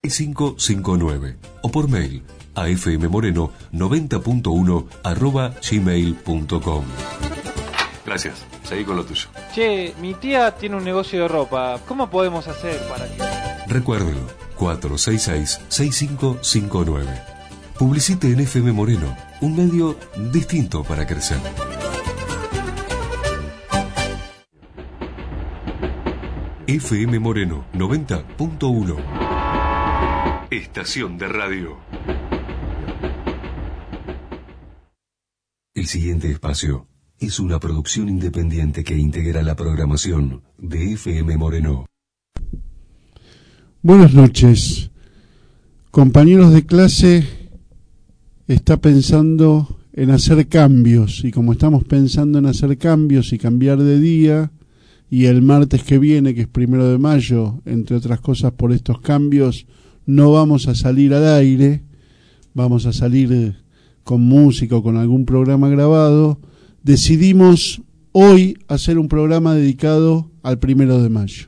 6559 o por mail a fmmoreno90.1@gmail.com. Gracias, seguí con lo tuyo. Che, mi tía tiene un negocio de ropa. ¿Cómo podemos hacer para que...? Recuérdelo, 466-6559. Publicite en FM Moreno, un medio distinto para crecer. FM Moreno 90.1. Estación de radio. El siguiente espacio es una producción independiente que integra la programación de FM Moreno. Buenas noches. Compañeros de clase está pensando en hacer cambios, y como estamos pensando en hacer cambios y cambiar de día, y el martes que viene, que es 1 de mayo, entre otras cosas por estos cambios, no vamos a salir al aire, vamos a salir con música o con algún programa grabado, decidimos hoy hacer un programa dedicado al 1 de mayo.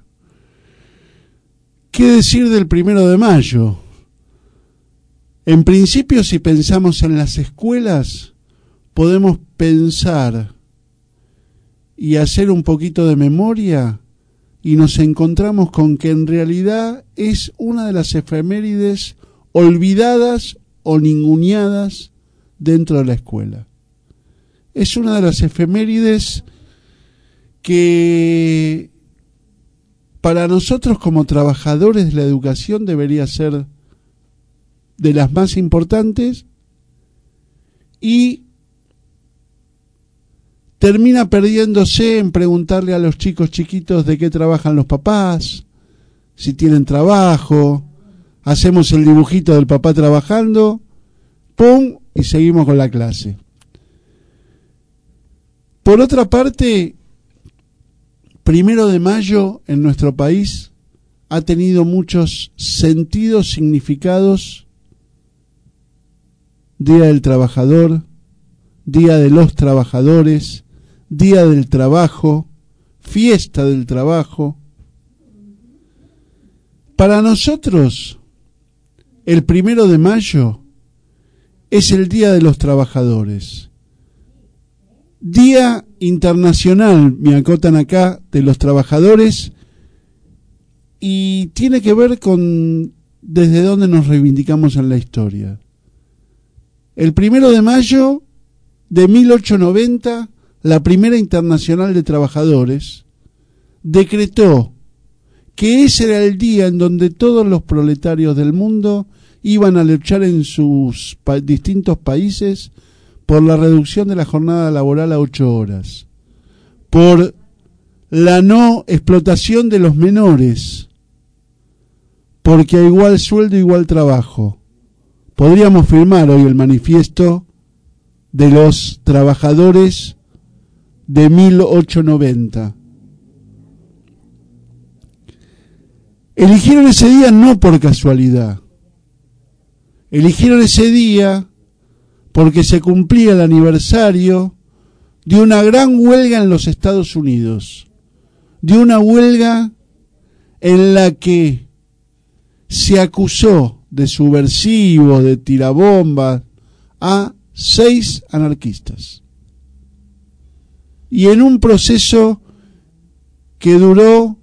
¿Qué decir del 1 de mayo? En principio, si pensamos en las escuelas, podemos pensar y hacer un poquito de memoria, y nos encontramos con que en realidad es una de las efemérides olvidadas o ninguneadas dentro de la escuela. Es una de las efemérides que para nosotros como trabajadores de la educación debería ser de las más importantes, y termina perdiéndose en preguntarle a los chicos chiquitos de qué trabajan los papás, si tienen trabajo, hacemos el dibujito del papá trabajando, ¡pum!, y seguimos con la clase. Por otra parte, 1 de mayo en nuestro país ha tenido muchos sentidos, significados: Día del Trabajador, Día de los Trabajadores, Día del Trabajo, Fiesta del Trabajo. Para nosotros, el 1 de mayo es el Día de los Trabajadores. Día Internacional, me acotan acá, de los Trabajadores, y tiene que ver con desde dónde nos reivindicamos en la historia. El 1 de mayo de 1890, la primera Internacional de Trabajadores decretó que ese era el día en donde todos los proletarios del mundo iban a luchar en sus distintos países por la reducción de la jornada laboral a 8 horas, por la no explotación de los menores, porque a igual sueldo, igual trabajo. Podríamos firmar hoy el manifiesto de los trabajadores de 1890. Eligieron ese día no por casualidad. Eligieron ese día porque se cumplía el aniversario de una gran huelga en los Estados Unidos, de una huelga en la que se acusó de subversivo, de tirabombas, a 6 anarquistas. Y en un proceso que duró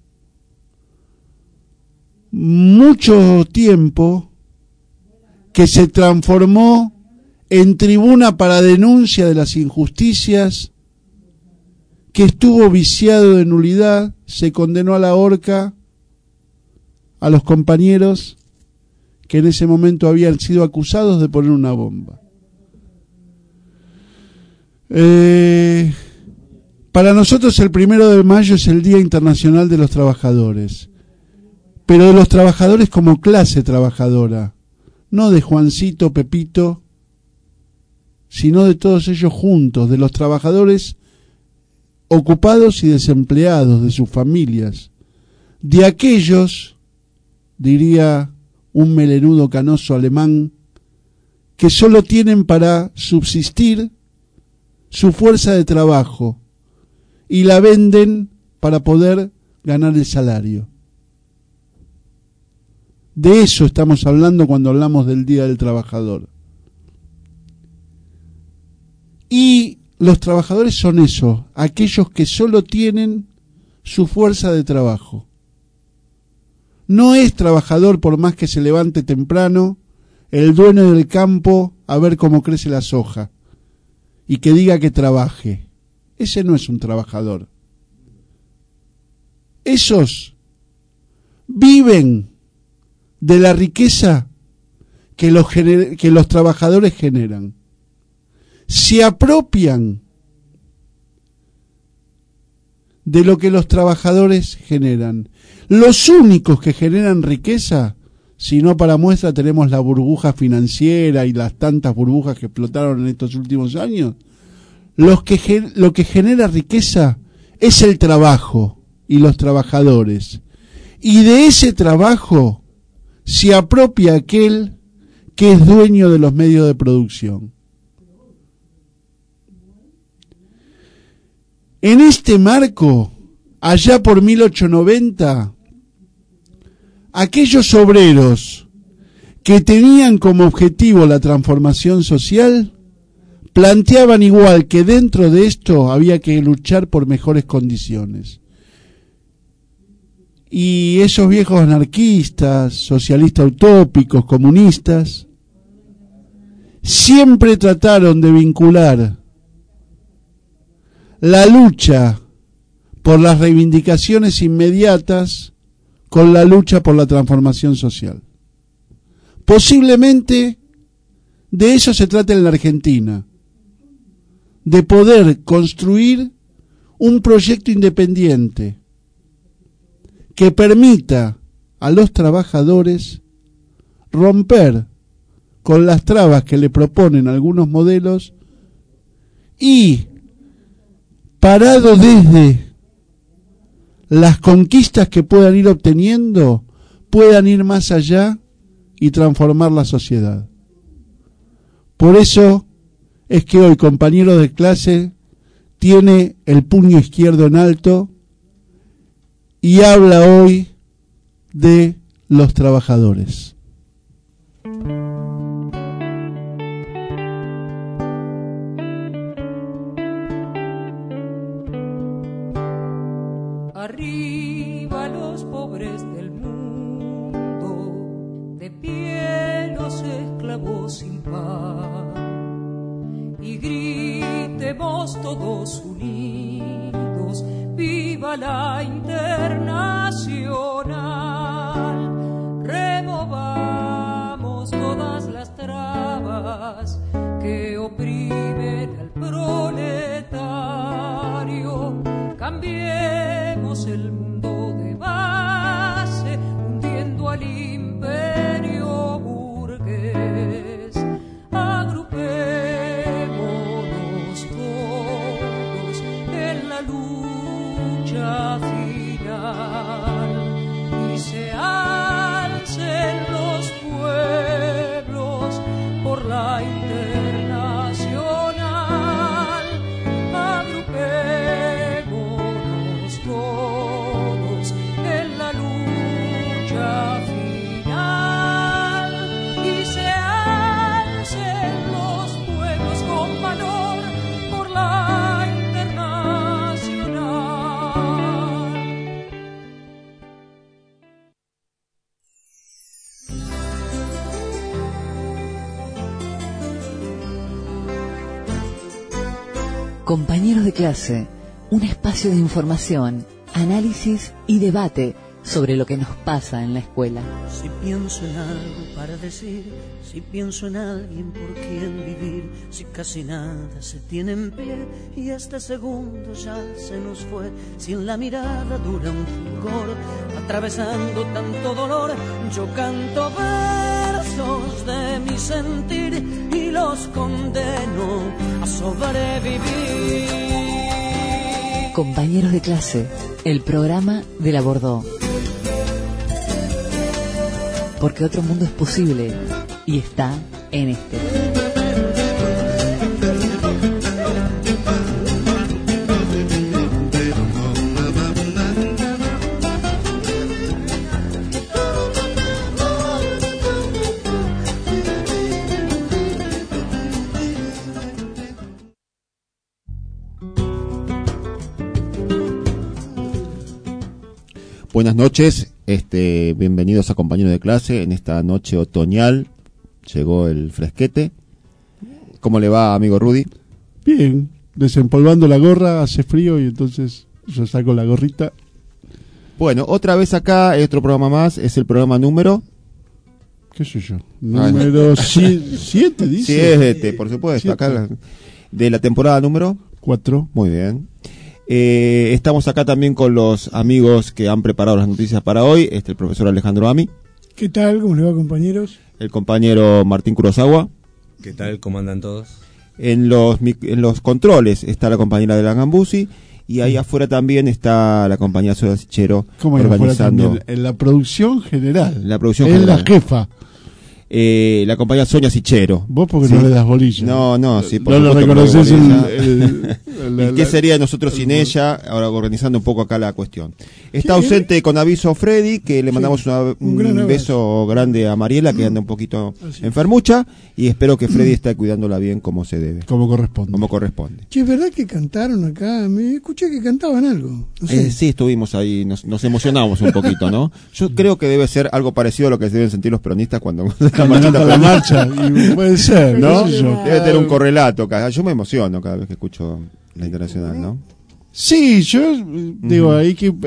mucho tiempo, que se transformó en tribuna para denuncia de las injusticias, que estuvo viciado de nulidad, se condenó a la horca a los compañeros que en ese momento habían sido acusados de poner una bomba. Para nosotros el 1 de mayo es el Día Internacional de los Trabajadores, pero de los trabajadores como clase trabajadora, no de Juancito, Pepito, sino de todos ellos juntos, de los trabajadores ocupados y desempleados, de sus familias, de aquellos, diría un melenudo canoso alemán, que solo tienen para subsistir su fuerza de trabajo y la venden para poder ganar el salario. De eso estamos hablando cuando hablamos del Día del Trabajador. Y los trabajadores son eso, aquellos que solo tienen su fuerza de trabajo. No es trabajador por más que se levante temprano, el dueño del campo a ver cómo crece la soja y que diga que trabaje. Ese no es un trabajador. Esos viven de la riqueza que los trabajadores generan. Se apropian de lo que los trabajadores generan. Los únicos que generan riqueza, si no para muestra tenemos la burbuja financiera y las tantas burbujas que explotaron en estos últimos años, lo que genera riqueza es el trabajo y los trabajadores. Y de ese trabajo se apropia aquel que es dueño de los medios de producción. En este marco, allá por 1890, aquellos obreros que tenían como objetivo la transformación social planteaban igual que dentro de esto había que luchar por mejores condiciones. Y esos viejos anarquistas, socialistas utópicos, comunistas, siempre trataron de vincular la lucha por las reivindicaciones inmediatas con la lucha por la transformación social. Posiblemente de eso se trata en la Argentina, de poder construir un proyecto independiente que permita a los trabajadores romper con las trabas que le proponen algunos modelos y, parado desde las conquistas que puedan ir obteniendo, puedan ir más allá y transformar la sociedad. Por eso es que hoy, compañeros de clase, tiene el puño izquierdo en alto y habla hoy de los trabajadores. Arriba los pobres del mundo, de pie los esclavos sin pan, y gritemos todos unidos, viva la Internacional, removamos todas las trabas que oprimen al proletario, cambiemos el mundo de base, hundiendo al imperio burgués. Agrupémonos todos en la lucha final y se alcen los pueblos por la Internacional. Agrupémonos todos en la lucha final y se alcen los pueblos con valor por la Internacional. Compañeros de clase, un espacio de información, análisis y debate sobre lo que nos pasa en la escuela. Si pienso en algo para decir, si pienso en alguien por quien vivir, si casi nada se tiene en pie y este segundo ya se nos fue, si en la mirada dura un fulgor, atravesando tanto dolor, yo canto versos de mi sentir y los condeno a sobrevivir. Compañeros de clase, el programa de la Bordeaux. Porque otro mundo es posible y está en este. Buenas noches, bienvenidos a compañeros de clase en esta noche otoñal. Llegó el fresquete. ¿Cómo le va, amigo Rudy? Bien, desempolvando la gorra, hace frío y entonces yo saco la gorrita. Bueno, otra vez acá, otro programa más, es el programa número... ¿Qué sé yo? Número 7, dice. 7, por supuesto, Siete. acá de la temporada número 4. Muy bien. Estamos acá también con los amigos que han preparado las noticias para hoy. El profesor Alejandro Ami. ¿Qué tal? ¿Cómo le va, compañeros? El compañero Martín Kurosawa. ¿Qué tal? ¿Cómo andan todos? En los controles está la compañera de la Gambusi. Y ahí afuera también está la compañía Soda Sichero organizando. En la producción general. La producción es general. la jefa. La compañía Sonia Sichero. Vos porque ¿sí? no le das bolilla. No, sí, por no lo reconoces. ¿Y qué sería nosotros sin ella? Ahora organizando un poco acá la cuestión. Está ausente con aviso Freddy, que le mandamos un beso grande a Mariela, que anda un poquito enfermucha, y espero que Freddy esté cuidándola bien como se debe. Como corresponde. Che, ¿es verdad que cantaron acá? Me escuché que cantaban algo. No sé. Sí, estuvimos ahí, nos emocionamos un poquito, ¿no? Yo creo que debe ser algo parecido a lo que deben sentir los peronistas cuando la marcha, y puede ser, ¿no? Debe tener un correlato acá. Yo me emociono cada vez que escucho la Internacional, ¿no? Sí, yo digo, ahí que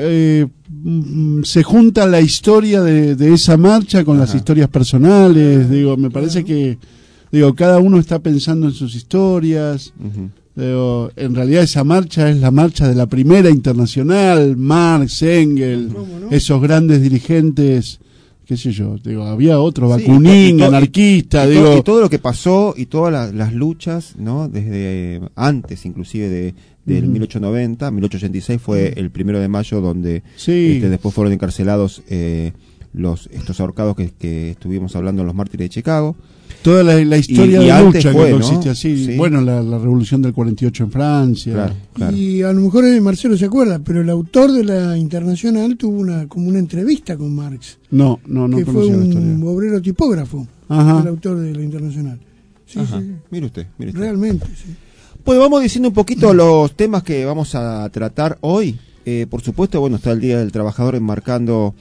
se junta la historia de esa marcha con las historias personales, digo, me parece que cada uno está pensando en sus historias. Digo, en realidad esa marcha es la marcha de la primera Internacional, Marx, Engels, esos grandes dirigentes, qué sé yo, digo, había otro, Bakunin, anarquista, y todo lo que pasó y todas las luchas, ¿no? Desde antes inclusive del 1890, 1886 fue el 1 de mayo donde después fueron encarcelados estos ahorcados que estuvimos hablando, los mártires de Chicago. Toda la historia de lucha que consiste así, Sí. Bueno, la revolución del 48 en Francia. Claro. Y a lo mejor Marcelo se acuerda, pero el autor de la Internacional tuvo como una entrevista con Marx. No que fue un obrero tipógrafo, el autor de la Internacional. Sí. Mire usted. Realmente, sí. Pues vamos diciendo un poquito los temas que vamos a tratar hoy. Por supuesto, bueno, está el Día del Trabajador enmarcando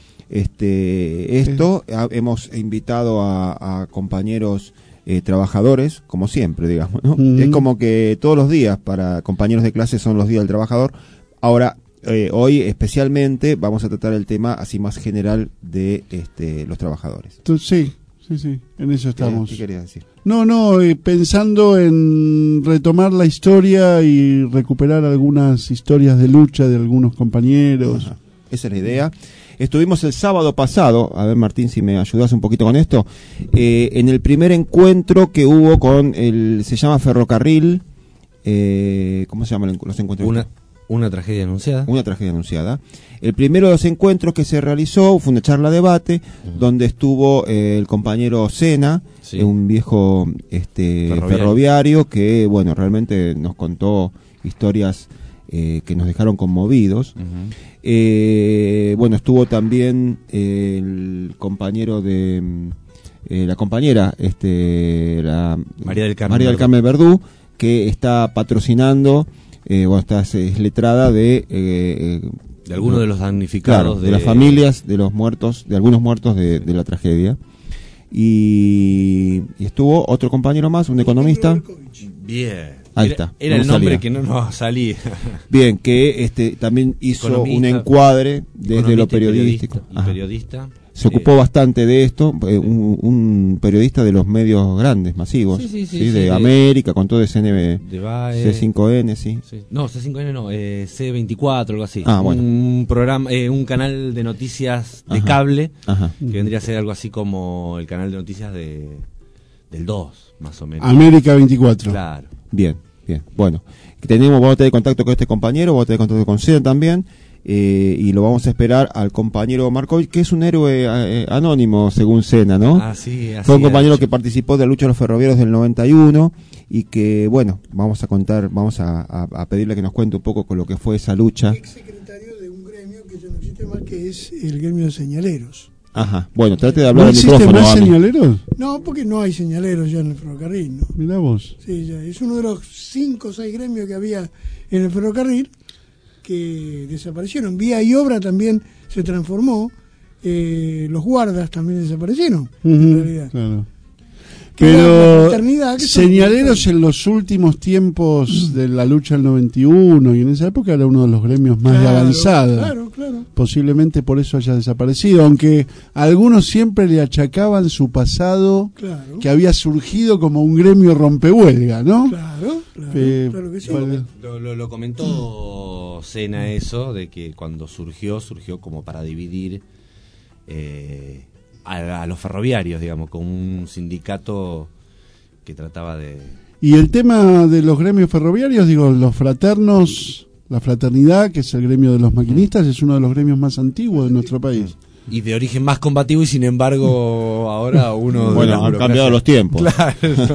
esto. Hemos invitado a compañeros trabajadores, como siempre, digamos, ¿no? Es como que todos los días para compañeros de clase son los días del trabajador. Ahora, hoy especialmente vamos a tratar el tema así más general de los trabajadores. Entonces, sí, en eso estamos. ¿Qué querías decir? No, pensando en retomar la historia y recuperar algunas historias de lucha de algunos compañeros. Ajá. Esa es la idea. Estuvimos el sábado pasado, a ver Martín si me ayudas un poquito con esto, en el primer encuentro que hubo con se llama Ferrocarril, ¿cómo se llaman los encuentros? Una tragedia anunciada. Una tragedia anunciada. El primero de los encuentros que se realizó fue una charla debate donde estuvo el compañero Sena, un viejo ferroviario que, bueno, realmente nos contó historias que nos dejaron conmovidos. Bueno, estuvo también el compañero de la compañera María del Carmen Verdú, que está patrocinando es letrada de algunos de los damnificados, claro, de las familias de los muertos, de algunos muertos de la tragedia. Y estuvo otro compañero más, un economista. Bien. Ahí está. Era el nombre que no nos salía. Bien, que también hizo un encuadre desde lo periodístico. Periodista. Se ocupó bastante de esto, un periodista de los medios grandes, masivos, de América, con todo ese de BAE, C5N, sí. No, C5N no, C24, algo así. Bueno. Un programa, un canal de noticias de cable, que vendría a ser algo así como el canal de noticias del 2, más o menos. América 24. Claro. Bien. Bueno, vamos a tener contacto con este compañero, vamos a tener contacto con Sena también. Y lo vamos a esperar al compañero Markovich, que es un héroe anónimo según Sena, ¿no? Así fue un compañero que participó de la lucha de los ferroviarios del 91 y que, bueno, vamos a pedirle que nos cuente un poco con lo que fue esa lucha. Ex secretario de un gremio que ya no existe más, que es el gremio de señaleros. Ajá, bueno, trate de hablar ¿No al existe micrófono. más señaleros? No, porque no hay señaleros ya en el ferrocarril, ¿no? Mirá vos. Sí, ya es uno de los 5 o 6 gremios que había en el ferrocarril que desaparecieron. Vía y Obra también se transformó, los guardas también desaparecieron, en realidad. Claro. Pero Pero señaleros en los últimos tiempos de la lucha del 91 y en esa época era uno de los gremios más de avanzada. Claro. Posiblemente por eso haya desaparecido, aunque algunos siempre le achacaban su pasado, que había surgido como un gremio rompehuelga, ¿no? Claro que sí. Lo comentó Sena eso, de que cuando surgió como para dividir a los ferroviarios, digamos, con un sindicato que trataba de... Y el tema de los gremios ferroviarios, digo, los fraternos, la fraternidad, que es el gremio de los maquinistas, es uno de los gremios más antiguos de nuestro país. Y de origen más combativo, y sin embargo ahora uno... Bueno, han cambiado los tiempos. Claro.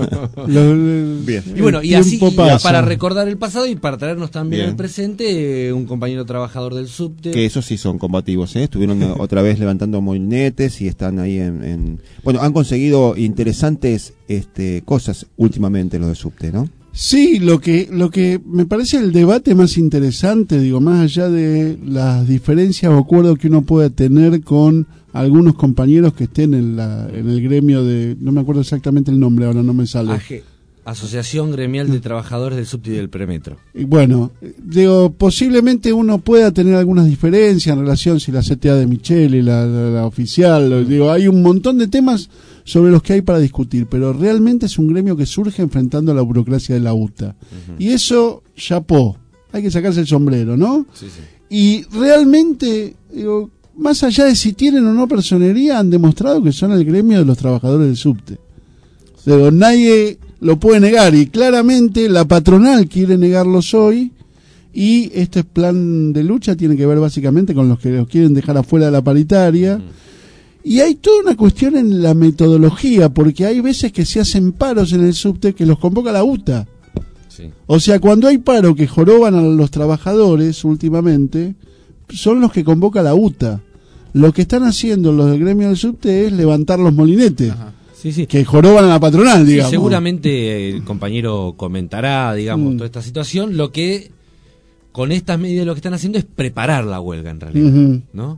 Bien. Y bueno, y así, pasa. para recordar el pasado y para traernos también el presente, un compañero trabajador del subte... Que esos sí son combativos, ¿eh? Estuvieron otra vez levantando moinetes y están ahí Bueno, han conseguido interesantes cosas últimamente los del subte, ¿no? Sí, lo que me parece el debate más interesante, digo, más allá de las diferencias o acuerdos que uno pueda tener con algunos compañeros que estén en el gremio de, no me acuerdo exactamente el nombre, ahora no me sale. Asociación Gremial de Trabajadores del Subte y del Premetro. Y bueno, digo, posiblemente uno pueda tener algunas diferencias en relación si la CTA de Micheli, la oficial, digo, hay un montón de temas sobre los que hay para discutir, pero realmente es un gremio que surge enfrentando a la burocracia de la UTA. Y eso, chapó, hay que sacarse el sombrero, ¿no? Sí. Y realmente, digo, más allá de si tienen o no personería, han demostrado que son el gremio de los trabajadores del subte. Digo, nadie lo puede negar, y claramente la patronal quiere negarlos hoy, y este plan de lucha tiene que ver básicamente con los que los quieren dejar afuera de la paritaria. Y hay toda una cuestión en la metodología, porque hay veces que se hacen paros en el subte que los convoca la UTA. Sí. O sea, cuando hay paro que joroban a los trabajadores últimamente, son los que convoca la UTA. Lo que están haciendo los del gremio del subte es levantar los molinetes. Ajá. Sí. Que joroban a la patronal, digamos. Sí, seguramente el compañero comentará, digamos, toda esta situación. Lo que con estas medidas lo que están haciendo es preparar la huelga, en realidad, ¿no?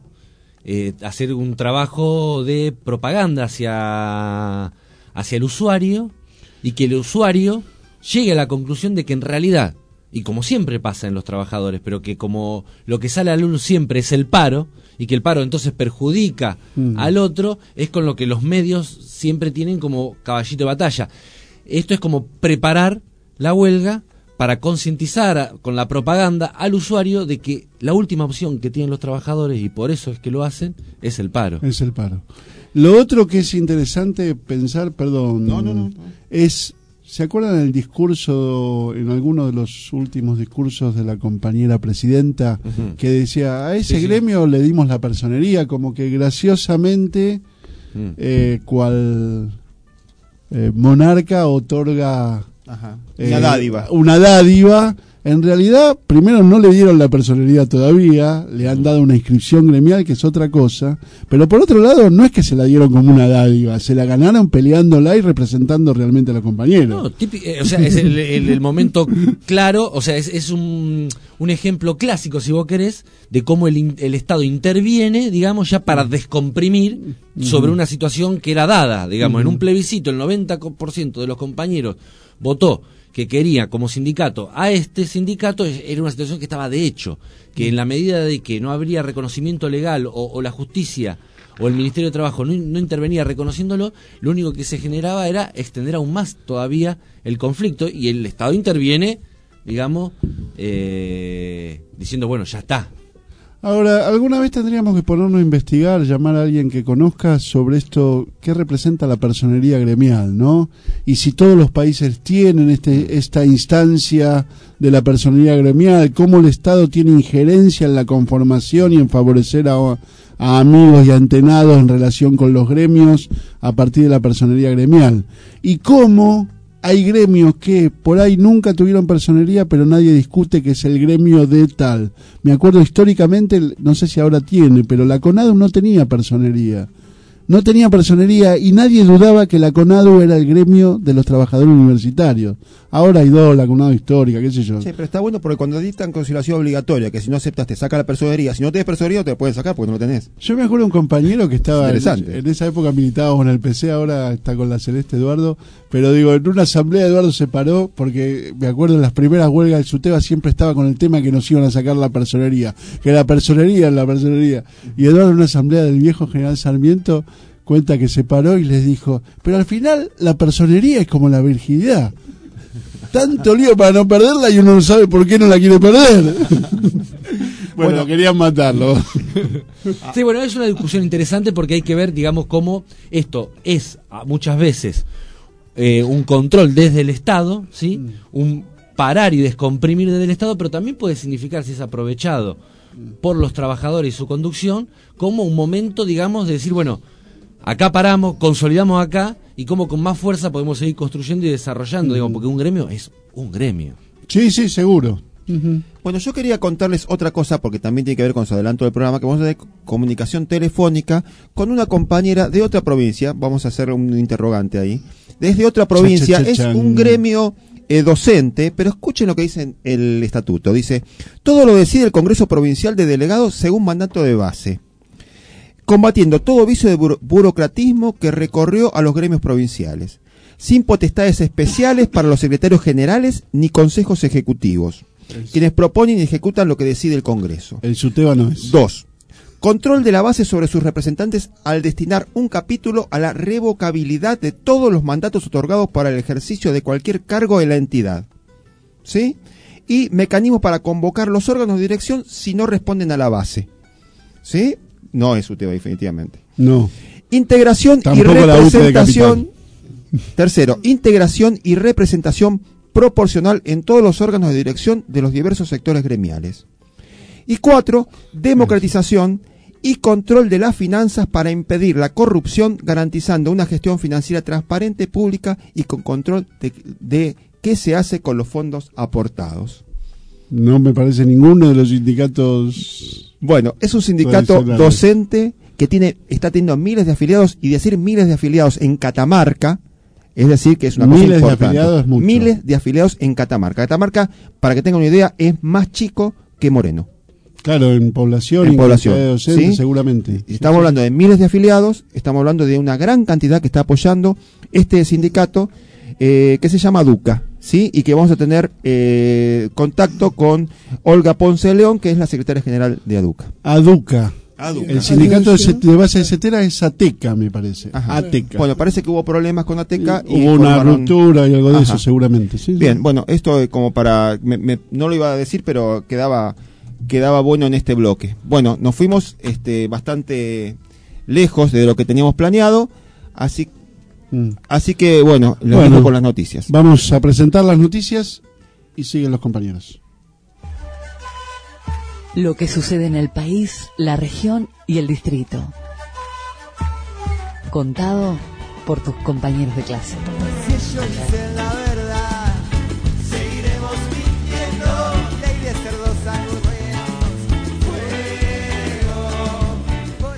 Hacer un trabajo de propaganda hacia el usuario, y que el usuario llegue a la conclusión de que en realidad, y como siempre pasa en los trabajadores, pero que como lo que sale a la luz siempre es el paro, y que el paro entonces perjudica al otro, es con lo que los medios siempre tienen como caballito de batalla. Esto es como preparar la huelga para concientizar con la propaganda al usuario de que la última opción que tienen los trabajadores, y por eso es que lo hacen, es el paro. Es el paro. Lo otro que es interesante pensar, perdón, no. es, ¿se acuerdan del discurso, en alguno de los últimos discursos de la compañera presidenta, que decía, a ese gremio le dimos la personería, como que graciosamente, cual monarca otorga... Una dádiva. En realidad, primero no le dieron la personería todavía, le han dado una inscripción gremial, que es otra cosa, pero por otro lado no es que se la dieron como una dádiva, se la ganaron peleándola y representando realmente a la compañera. No, o sea, es el momento claro, o sea, es un ejemplo clásico, si vos querés, de cómo el Estado interviene, digamos, ya para descomprimir sobre una situación que era dada, digamos, en un plebiscito el 90% de los compañeros votó que quería como sindicato a este sindicato. Era una situación que estaba de hecho, que en la medida de que no habría reconocimiento legal o la justicia o el Ministerio de Trabajo no intervenía reconociéndolo, lo único que se generaba era extender aún más todavía el conflicto, y el Estado interviene, digamos, diciendo, bueno, ya está. Ahora, alguna vez tendríamos que ponernos a investigar, llamar a alguien que conozca sobre esto, qué representa la personería gremial, ¿no? Y si todos los países tienen esta instancia de la personería gremial, cómo el Estado tiene injerencia en la conformación y en favorecer a amigos y antenados en relación con los gremios a partir de la personería gremial. Y cómo hay gremios que por ahí nunca tuvieron personería, pero nadie discute que es el gremio de tal. Me acuerdo históricamente, no sé si ahora tiene, pero la CONADU no tenía personería. no tenía personería y nadie dudaba que la CONADU era el gremio de los trabajadores universitarios. Ahora hay dos, la CONADU histórica, qué sé yo. Sí, pero está bueno porque cuando dictan conciliación obligatoria, que si no aceptas te saca la personería, si no tenés personería te pueden sacar porque no lo tenés. Yo me acuerdo de un compañero que estaba en esa época militaba con el PC, ahora está con la Celeste, Eduardo, pero digo, en una asamblea Eduardo se paró porque me acuerdo en las primeras huelgas del SUTEBA siempre estaba con el tema que nos iban a sacar la personería, que la personería. Y Eduardo en una asamblea del viejo general Sarmiento cuenta que se paró y les dijo, pero al final la personería es como la virginidad. Tanto lío para no perderla y uno no sabe por qué no la quiere perder. Bueno, querían matarlo. Sí, bueno, es una discusión interesante porque hay que ver, digamos, cómo esto es muchas veces un control desde el Estado, ¿sí? Un parar y descomprimir desde el Estado, pero también puede significar, si es aprovechado por los trabajadores y su conducción, como un momento, digamos, de decir, bueno, acá paramos, consolidamos acá, y cómo con más fuerza podemos seguir construyendo y desarrollando, digamos, porque un gremio es un gremio. Sí, seguro. Bueno, yo quería contarles otra cosa, porque también tiene que ver con su adelanto del programa, que vamos a hacer comunicación telefónica con una compañera de otra provincia, vamos a hacer un interrogante ahí, desde otra provincia, es un gremio docente, pero escuchen lo que dice el estatuto, dice, todo lo decide el Congreso Provincial de Delegados según mandato de base, combatiendo todo vicio de burocratismo que recorrió a los gremios provinciales, sin potestades especiales para los secretarios generales ni consejos ejecutivos, quienes proponen y ejecutan lo que decide el Congreso. El SUTEBA no es. 2. Control de la base sobre sus representantes al destinar un capítulo a la revocabilidad de todos los mandatos otorgados para el ejercicio de cualquier cargo en la entidad. ¿Sí? Y mecanismos para convocar los órganos de dirección si no responden a la base. ¿Sí? No es UTEBA, definitivamente. No. Integración Tampoco y representación. Tercero, integración y representación proporcional en todos los órganos de dirección de los diversos sectores gremiales. Y 4, democratización y control de las finanzas para impedir la corrupción, garantizando una gestión financiera transparente, pública y con control de qué se hace con los fondos aportados. No me parece ninguno de los sindicatos. Bueno, es un sindicato docente que está teniendo miles de afiliados, y decir miles de afiliados en Catamarca, es decir, que es una cosa importante. Miles de afiliados es mucho. Miles de afiliados en Catamarca. Catamarca, para que tengan una idea, es más chico que Moreno. Claro, en población, en población, de docentes, ¿sí? Seguramente. Estamos hablando de miles de afiliados, estamos hablando de una gran cantidad que está apoyando este sindicato que se llama ADUCA, ¿sí? Y que vamos a tener contacto con Olga Ponce de León, que es la secretaria general de ADUCA. ADUCA. El sindicato de base de CETERA es ATECA, me parece. Ajá. ATECA. Bueno, parece que hubo problemas con ATECA. Hubo una ruptura y algo de eso, seguramente. Sí, bien, bueno, esto como para... no lo iba a decir, pero quedaba bueno en este bloque. Bueno, nos fuimos bastante lejos de lo que teníamos planeado, así que, bueno, lo dejo con las noticias. Vamos a presentar las noticias y siguen los compañeros. Lo que sucede en el país, la región y el distrito. Contado por tus compañeros de clase. Si ellos dicen la verdad, seguiremos mintiendo. Ley de cerdos aburridos, fuego. Por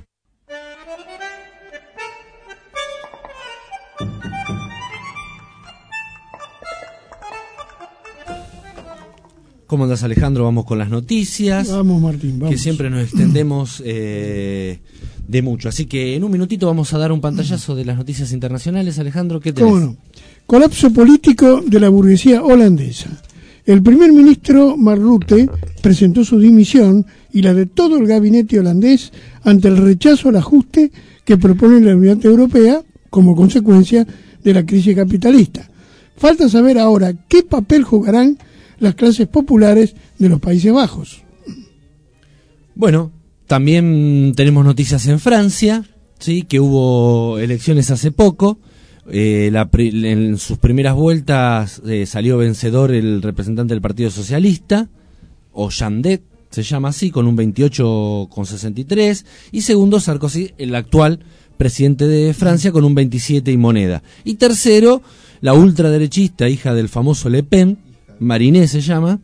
¿Cómo andás, Alejandro? Vamos con las noticias. Vamos, Martín, vamos. Que siempre nos extendemos de mucho. Así que en un minutito vamos a dar un pantallazo de las noticias internacionales. Alejandro, ¿qué tenés? ¿Cómo no? Colapso político de la burguesía holandesa. El primer ministro Mark Rutte presentó su dimisión y la de todo el gabinete holandés ante el rechazo al ajuste que propone la Unión Europea como consecuencia de la crisis capitalista. Falta saber ahora qué papel jugarán las clases populares de los Países Bajos. Bueno, también tenemos noticias en Francia, sí, que hubo elecciones hace poco. En sus primeras vueltas salió vencedor el representante del Partido Socialista, Hollande, se llama así, con un 28,63, y segundo Sarkozy, el actual presidente de Francia, con un 27 y moneda. Y tercero, la ultraderechista, hija del famoso Le Pen, Mariné se llama,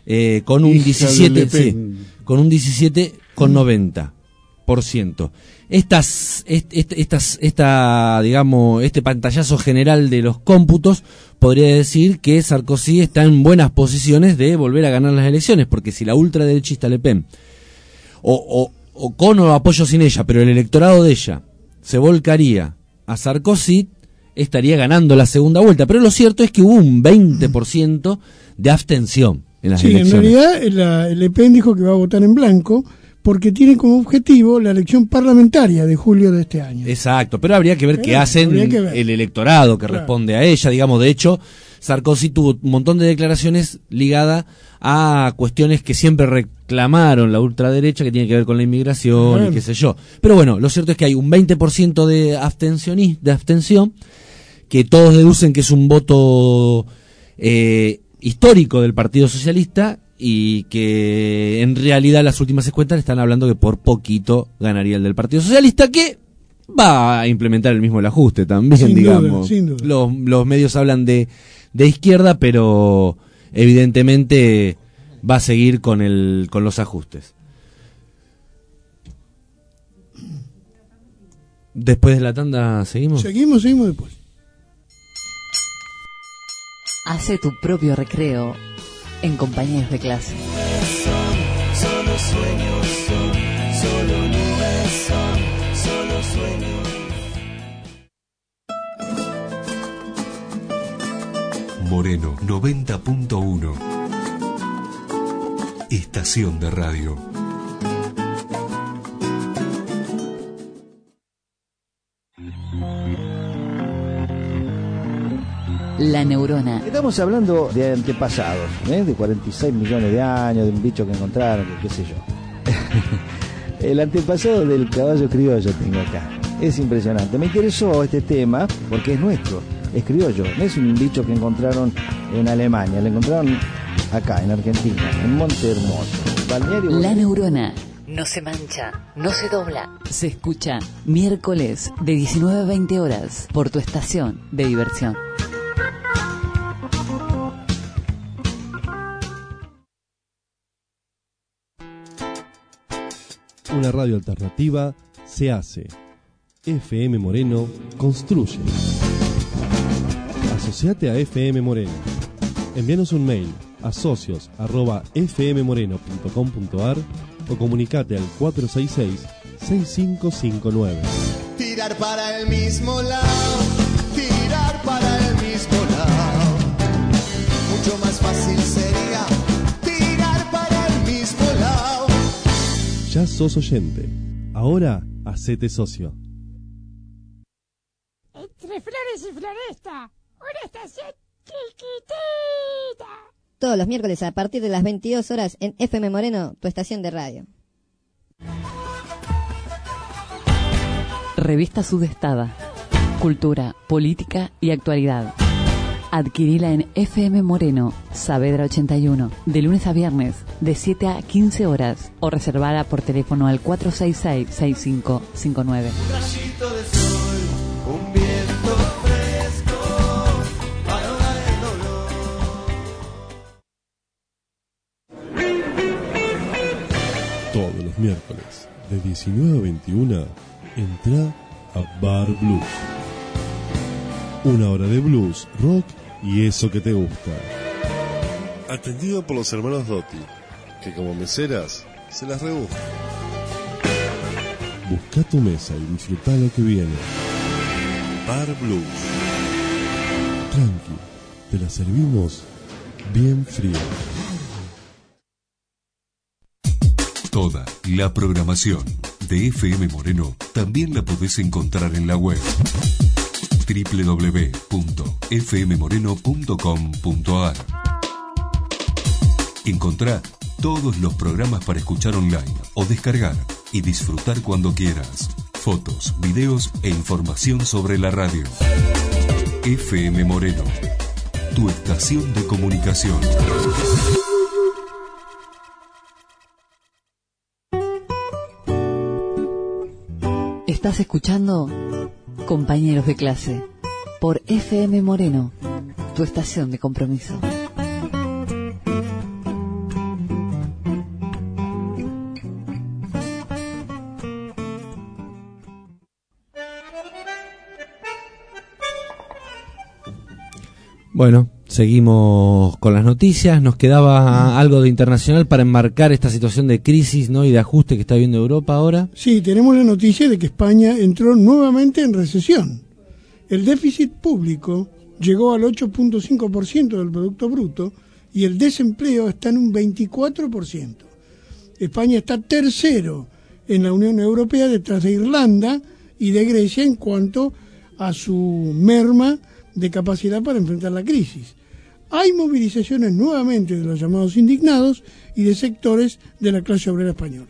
con un 17,90%. digamos, este pantallazo general de los cómputos podría decir que Sarkozy está en buenas posiciones de volver a ganar las elecciones, porque si la ultraderechista Le Pen, o con o apoyo sin ella, pero el electorado de ella se volcaría a Sarkozy, estaría ganando la segunda vuelta. Pero lo cierto es que hubo un 20% de abstención en las elecciones. En realidad Le Pen dijo que va a votar en blanco porque tiene como objetivo la elección parlamentaria de julio de este año. Exacto, pero habría que ver qué hacen el electorado que responde a ella. Digamos, de hecho, Sarkozy tuvo un montón de declaraciones ligadas a cuestiones que siempre reclamaron la ultraderecha, que tiene que ver con la inmigración y qué sé yo. Pero bueno, lo cierto es que hay un 20% de abstención, que todos deducen que es un voto histórico del Partido Socialista, y que en realidad las últimas encuestas están hablando que por poquito ganaría el del Partido Socialista, que va a implementar el mismo el ajuste también, sin digamos. Duda. Los medios hablan de izquierda, pero evidentemente va a seguir con los ajustes. Después de la tanda, ¿seguimos? Seguimos después. Hace tu propio recreo en Compañeros de Clase. Solo sueños son, solo nubes son, solo sueños. Moreno 90.1. Estación de radio. La neurona. Estamos hablando de antepasados, de 46 millones de años, de un bicho que encontraron, qué sé yo. El antepasado del caballo criollo tengo acá. Es impresionante. Me interesó este tema porque es nuestro, es criollo. No es un bicho que encontraron en Alemania, lo encontraron acá, en Argentina, en Monte Hermoso. Balneario. La neurona. No se mancha, no se dobla. Se escucha miércoles de 19 a 20 horas por tu estación de diversión. Una radio alternativa se hace. FM Moreno construye. Asociate a FM Moreno. Envíanos un mail a socios@fmmoreno.com.ar o comunicate al 466-6559. Tirar para el mismo lado, tirar para el mismo lado. Mucho más fácil sería tirar para el mismo lado. Ya sos oyente. Ahora, hacete socio. Entre flores y floresta, una estación chiquitita. Todos los miércoles a partir de las 22 horas en FM Moreno, tu estación de radio. Revista Sudestada. Cultura, política y actualidad. Adquirila en FM Moreno, Saavedra 81, de lunes a viernes, de 7 a 15 horas, o reservada por teléfono al 466-6559. Un rayito de sol, un viento fresco, para ahogar el dolor. Todos los miércoles, de 19 a 21, entra a Bar Blues. Una hora de blues, rock y eso que te gusta. Atendido por los hermanos Dotti, que como meseras se las rebuscan. Busca tu mesa y disfruta lo que viene. Bar Blues. Tranqui, te la servimos bien fría. Toda la programación de FM Moreno también la podés encontrar en la web www.fmmoreno.com.ar. Encontrá todos los programas para escuchar online o descargar y disfrutar cuando quieras. Fotos, videos e información sobre la radio. FM Moreno, tu estación de comunicación. Estás escuchando Compañeros de Clase por FM Moreno, tu estación de compromiso. Bueno, seguimos con las noticias. Nos quedaba algo de internacional para enmarcar esta situación de crisis, ¿no?, y de ajuste que está viviendo Europa ahora. Sí, tenemos la noticia de que España entró nuevamente en recesión. El déficit público llegó al 8.5% del Producto Bruto y el desempleo está en un 24%. España está tercero en la Unión Europea detrás de Irlanda y de Grecia en cuanto a su merma de capacidad para enfrentar la crisis. Hay movilizaciones nuevamente de los llamados indignados y de sectores de la clase obrera española.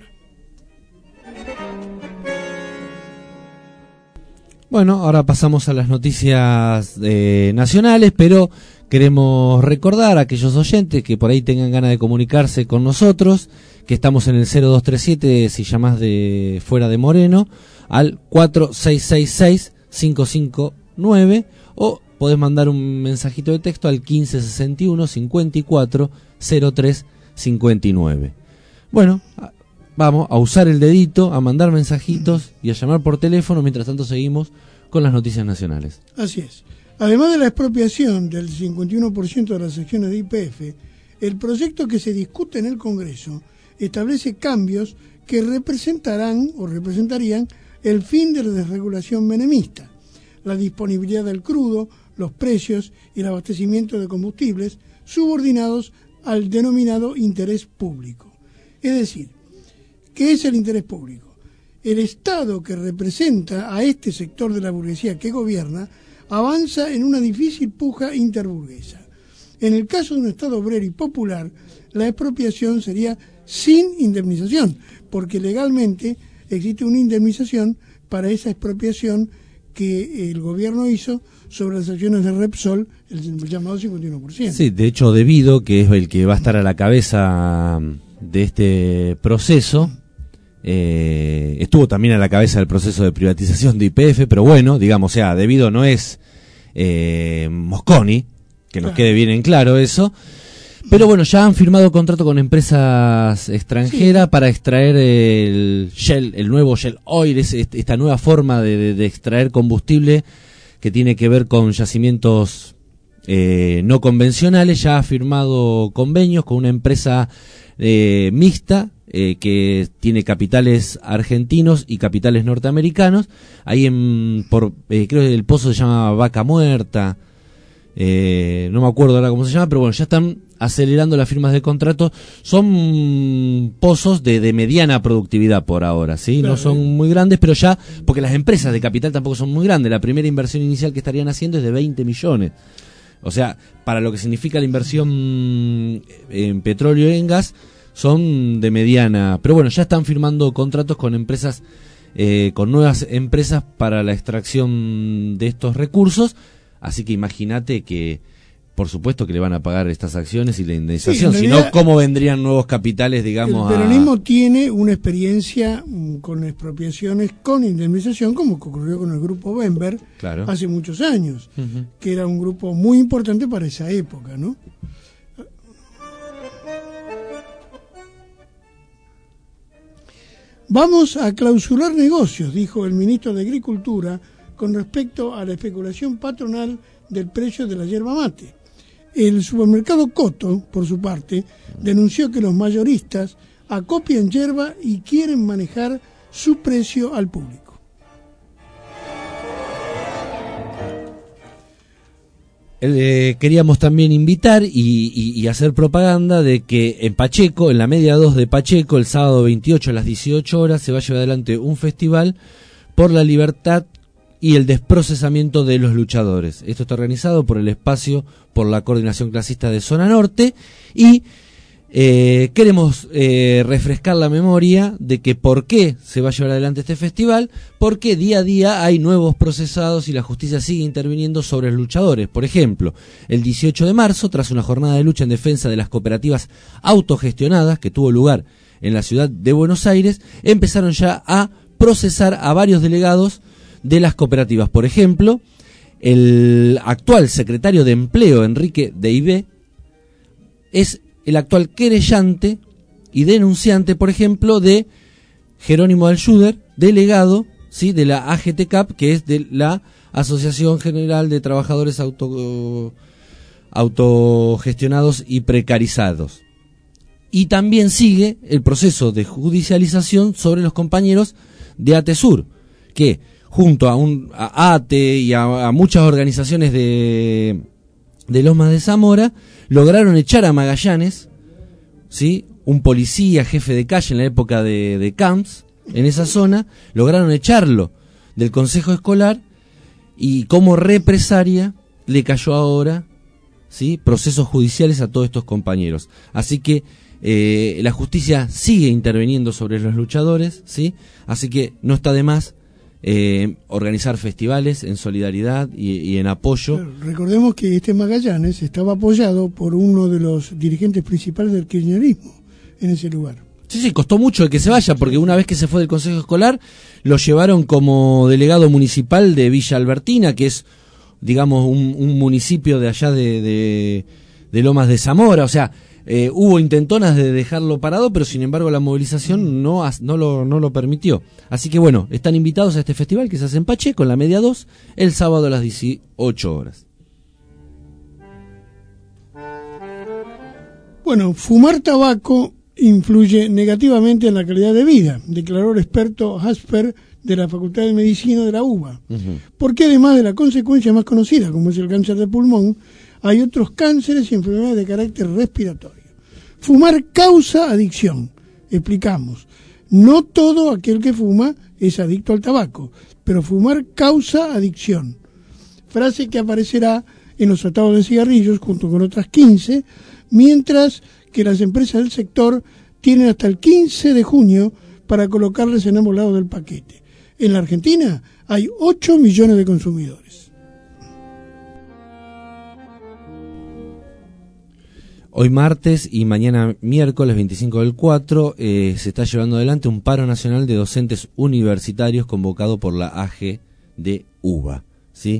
Bueno, ahora pasamos a las noticias nacionales, pero queremos recordar a aquellos oyentes que por ahí tengan ganas de comunicarse con nosotros, que estamos en el 0237, si llamás de fuera de Moreno, al 4666-559, o podés mandar un mensajito de texto al 1561-5403-59. Bueno, vamos a usar el dedito, a mandar mensajitos y a llamar por teléfono. Mientras tanto seguimos con las noticias nacionales. Así es. Además de la expropiación del 51% de las acciones de YPF, el proyecto que se discute en el Congreso establece cambios que representarán o representarían el fin de la desregulación menemista, la disponibilidad del crudo, los precios y el abastecimiento de combustibles subordinados al denominado interés público. Es decir, ¿qué es el interés público? El Estado que representa a este sector de la burguesía que gobierna avanza en una difícil puja interburguesa. En el caso de un Estado obrero y popular, la expropiación sería sin indemnización, porque legalmente existe una indemnización para esa expropiación que el gobierno hizo sobre las acciones de Repsol, el llamado 51%. Sí, de hecho, Debido, que es el que va a estar a la cabeza de este proceso, estuvo también a la cabeza del proceso de privatización de YPF, pero bueno, digamos, o sea, Debido no es Mosconi, que nos quede bien en claro eso. Pero bueno, ya han firmado contrato con empresas extranjeras para extraer el Shell, el nuevo Shell Oil, esta nueva forma de extraer combustible que tiene que ver con yacimientos no convencionales. Ya ha firmado convenios con una empresa mixta que tiene capitales argentinos y capitales norteamericanos. Ahí creo que el pozo se llama Vaca Muerta. No me acuerdo ahora cómo se llama, pero bueno, ya están acelerando las firmas de contrato. Son pozos de mediana productividad por ahora, ¿sí? Claro. No son muy grandes, pero ya, porque las empresas de capital tampoco son muy grandes. La primera inversión inicial que estarían haciendo es de 20 millones. O sea, para lo que significa la inversión en petróleo y en gas, son de mediana. Pero bueno, ya están firmando contratos con empresas, con nuevas empresas para la extracción de estos recursos. Así que imagínate que, por supuesto que le van a pagar estas acciones y la indemnización, sí, si no, ¿cómo vendrían nuevos capitales, digamos? El peronismo tiene una experiencia con expropiaciones con indemnización, como ocurrió con el grupo Bember hace muchos años, que era un grupo muy importante para esa época, ¿no? Vamos a clausurar negocios, dijo el ministro de Agricultura, con respecto a la especulación patronal del precio de la yerba mate. El supermercado Coto, por su parte, denunció que los mayoristas acopian yerba y quieren manejar su precio al público. Queríamos también invitar y hacer propaganda de que en Pacheco, en la media 2 de Pacheco, el sábado 28 a las 18 horas, se va a llevar adelante un festival por la libertad y el desprocesamiento de los luchadores. Esto está organizado por el Espacio por la Coordinación Clasista de Zona Norte y queremos refrescar la memoria de que por qué se va a llevar adelante este festival, porque día a día hay nuevos procesados y la justicia sigue interviniendo sobre los luchadores. Por ejemplo, el 18 de marzo, tras una jornada de lucha en defensa de las cooperativas autogestionadas que tuvo lugar en la ciudad de Buenos Aires, empezaron ya a procesar a varios delegados de las cooperativas. Por ejemplo, el actual secretario de Empleo, Enrique Deibé, es el actual querellante y denunciante, por ejemplo, de Jerónimo Aljuder, delegado, ¿sí?, de la AGTCAP, que es de la Asociación General de Trabajadores autogestionados y precarizados. Y también sigue el proceso de judicialización sobre los compañeros de ATESUR, que junto a ATE y a muchas organizaciones de Lomas de Zamora, lograron echar a Magallanes, ¿sí? Un policía, jefe de calle en la época de Camps, en esa zona, lograron echarlo del consejo escolar, y como represalia le cayó ahora, ¿sí? Procesos judiciales a todos estos compañeros. Así que la justicia sigue interviniendo sobre los luchadores, ¿sí? Así que no está de más organizar festivales en solidaridad y en apoyo. Claro, recordemos que este Magallanes estaba apoyado por uno de los dirigentes principales del kirchnerismo en ese lugar. Sí, costó mucho que se vaya, porque una vez que se fue del consejo escolar, lo llevaron como delegado municipal de Villa Albertina, que es, digamos, un municipio de allá de Lomas de Zamora. O sea, hubo intentonas de dejarlo parado, pero sin embargo la movilización no lo permitió. Así que bueno, están invitados a este festival que se hace en Pacheco, en la media 2, el sábado a las 18 horas. Bueno, fumar tabaco influye negativamente en la calidad de vida, declaró el experto Hasper de la Facultad de Medicina de la UBA. Porque además de la consecuencia más conocida, como es el cáncer de pulmón, hay otros cánceres y enfermedades de carácter respiratorio. Fumar causa adicción. Explicamos. No todo aquel que fuma es adicto al tabaco, pero fumar causa adicción. Frase que aparecerá en los tratados de cigarrillos junto con otras 15, mientras que las empresas del sector tienen hasta el 15 de junio para colocarles en ambos lados del paquete. En la Argentina hay 8 millones de consumidores. Hoy martes y mañana miércoles 25 del 4 se está llevando adelante un paro nacional de docentes universitarios convocado por la AG de UBA, ¿sí?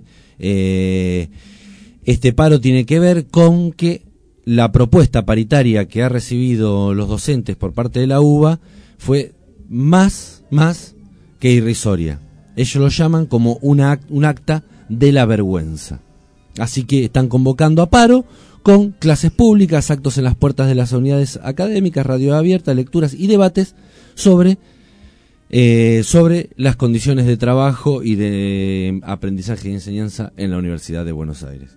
Este paro tiene que ver con que la propuesta paritaria que ha recibido los docentes por parte de la UBA fue más que irrisoria. Ellos lo llaman como un acta de la vergüenza. Así que están convocando a paro con clases públicas, actos en las puertas de las unidades académicas, radio abierta, lecturas y debates sobre las condiciones de trabajo y de aprendizaje y enseñanza en la Universidad de Buenos Aires.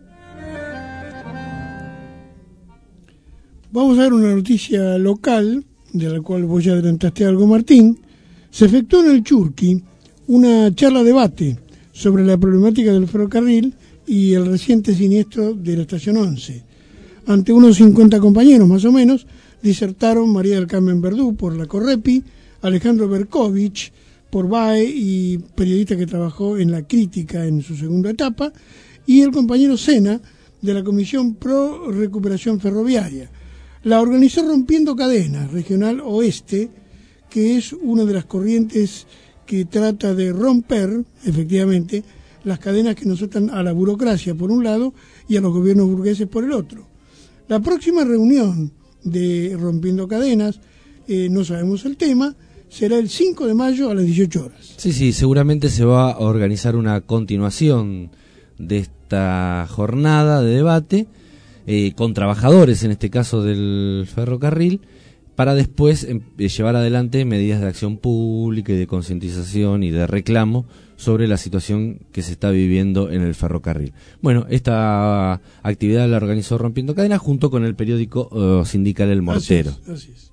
Vamos a ver una noticia local, de la cual vos ya adelantaste algo, Martín. Se efectuó en el Churqui una charla-debate sobre la problemática del ferrocarril y el reciente siniestro de la estación 11. Ante unos 50 compañeros más o menos, disertaron María del Carmen Verdú por la Correpi, Alejandro Berkovich por BAE y periodista que trabajó en La Crítica en su segunda etapa, y el compañero Sena de la Comisión Pro Recuperación Ferroviaria. La organizó Rompiendo Cadenas, Regional Oeste, que es una de las corrientes que trata de romper, efectivamente, las cadenas que nos atan a la burocracia por un lado y a los gobiernos burgueses por el otro. La próxima reunión de Rompiendo Cadenas, no sabemos el tema, será el 5 de mayo a las 18 horas. Sí, seguramente se va a organizar una continuación de esta jornada de debate con trabajadores, en este caso del ferrocarril, para después llevar adelante medidas de acción pública y de concientización y de reclamo sobre la situación que se está viviendo en el ferrocarril. Bueno, esta actividad la organizó Rompiendo Cadenas junto con el periódico sindical El Mortero. Así es.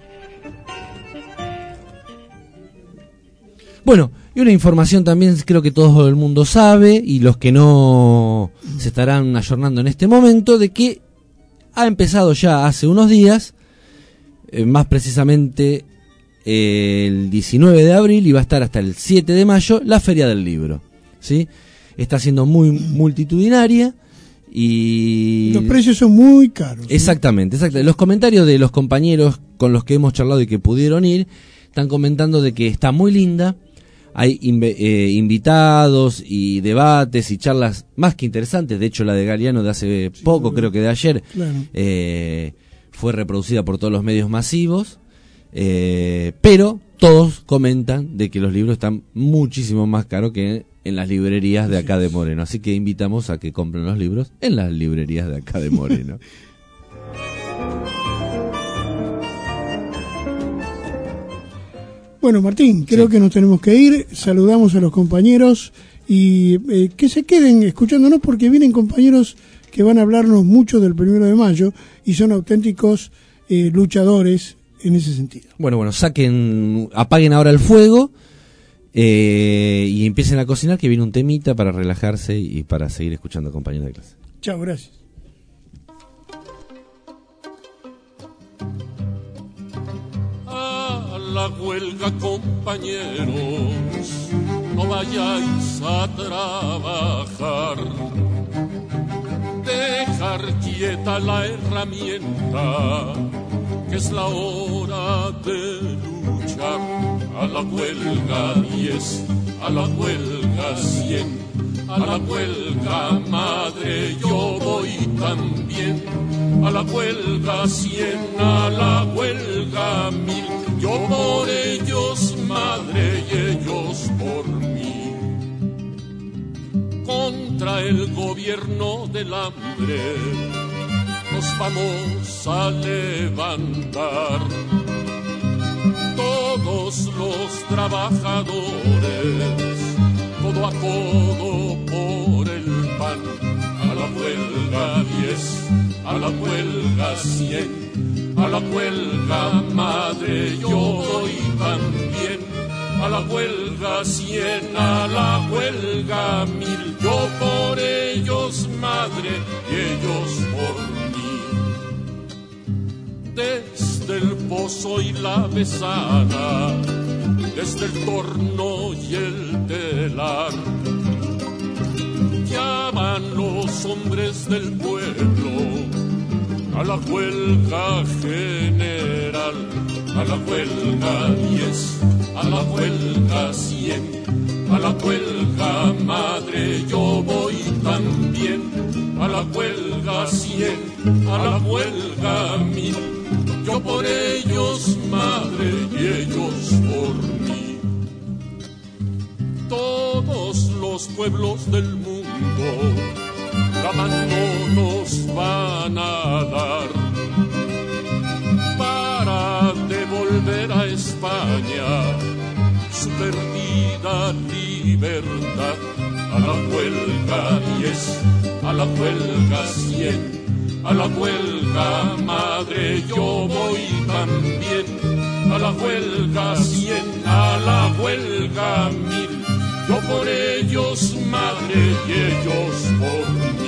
Bueno, y una información también creo que todo el mundo sabe, y los que no se estarán ayornando en este momento, de que ha empezado ya hace unos días, más precisamente el 19 de abril, y va a estar hasta el 7 de mayo, la Feria del Libro, ¿sí? Está siendo muy multitudinaria y los precios son muy caros. Exactamente. Los comentarios de los compañeros con los que hemos charlado y que pudieron ir, están comentando de que está muy linda. Hay invitados y debates y charlas más que interesantes. De hecho, la de Galeano de hace poco, creo que de ayer, claro, fue reproducida por todos los medios masivos. Pero todos comentan de que los libros están muchísimo más caros que en las librerías de acá de Moreno. Así que invitamos a que compren los libros en las librerías de acá de Moreno. Bueno, Martín, creo que nos tenemos que ir. Saludamos a los compañeros y que se queden escuchándonos porque vienen compañeros que van a hablarnos mucho del 1 de mayo y son auténticos luchadores en ese sentido. Bueno, apaguen ahora el fuego y empiecen a cocinar, que viene un temita para relajarse y para seguir escuchando a compañeros de clase. Chao, gracias. A la huelga, compañeros, no vayáis a trabajar. Dejar quieta la herramienta, que es la hora de luchar. A la huelga 10, a la huelga 100, a la huelga madre yo voy también. A la huelga 100, a la huelga 1000, yo por ellos madre y ellos por mí. Contra el gobierno del hambre nos vamos a levantar. Todos los trabajadores, codo a codo por el pan. A la huelga 10, a la huelga 100, a la huelga madre yo voy también. A la huelga 100, a la huelga 1000, yo por ellos madre y ellos por mí. Desde el pozo y la mesana, desde el torno y el telar, llaman los hombres del pueblo a la huelga general. A la huelga 10, a la huelga 100, a la huelga madre yo voy también. A la huelga 100, a la huelga 1000, yo por ellos madre y ellos por mí. Todos los pueblos del mundo la mano nos van a dar para devolver a España su perdida libertad. A la huelga 10, a la huelga 100, a la huelga madre yo voy también. A la huelga 100, a la huelga 1000, yo por ellos madre y ellos por mí.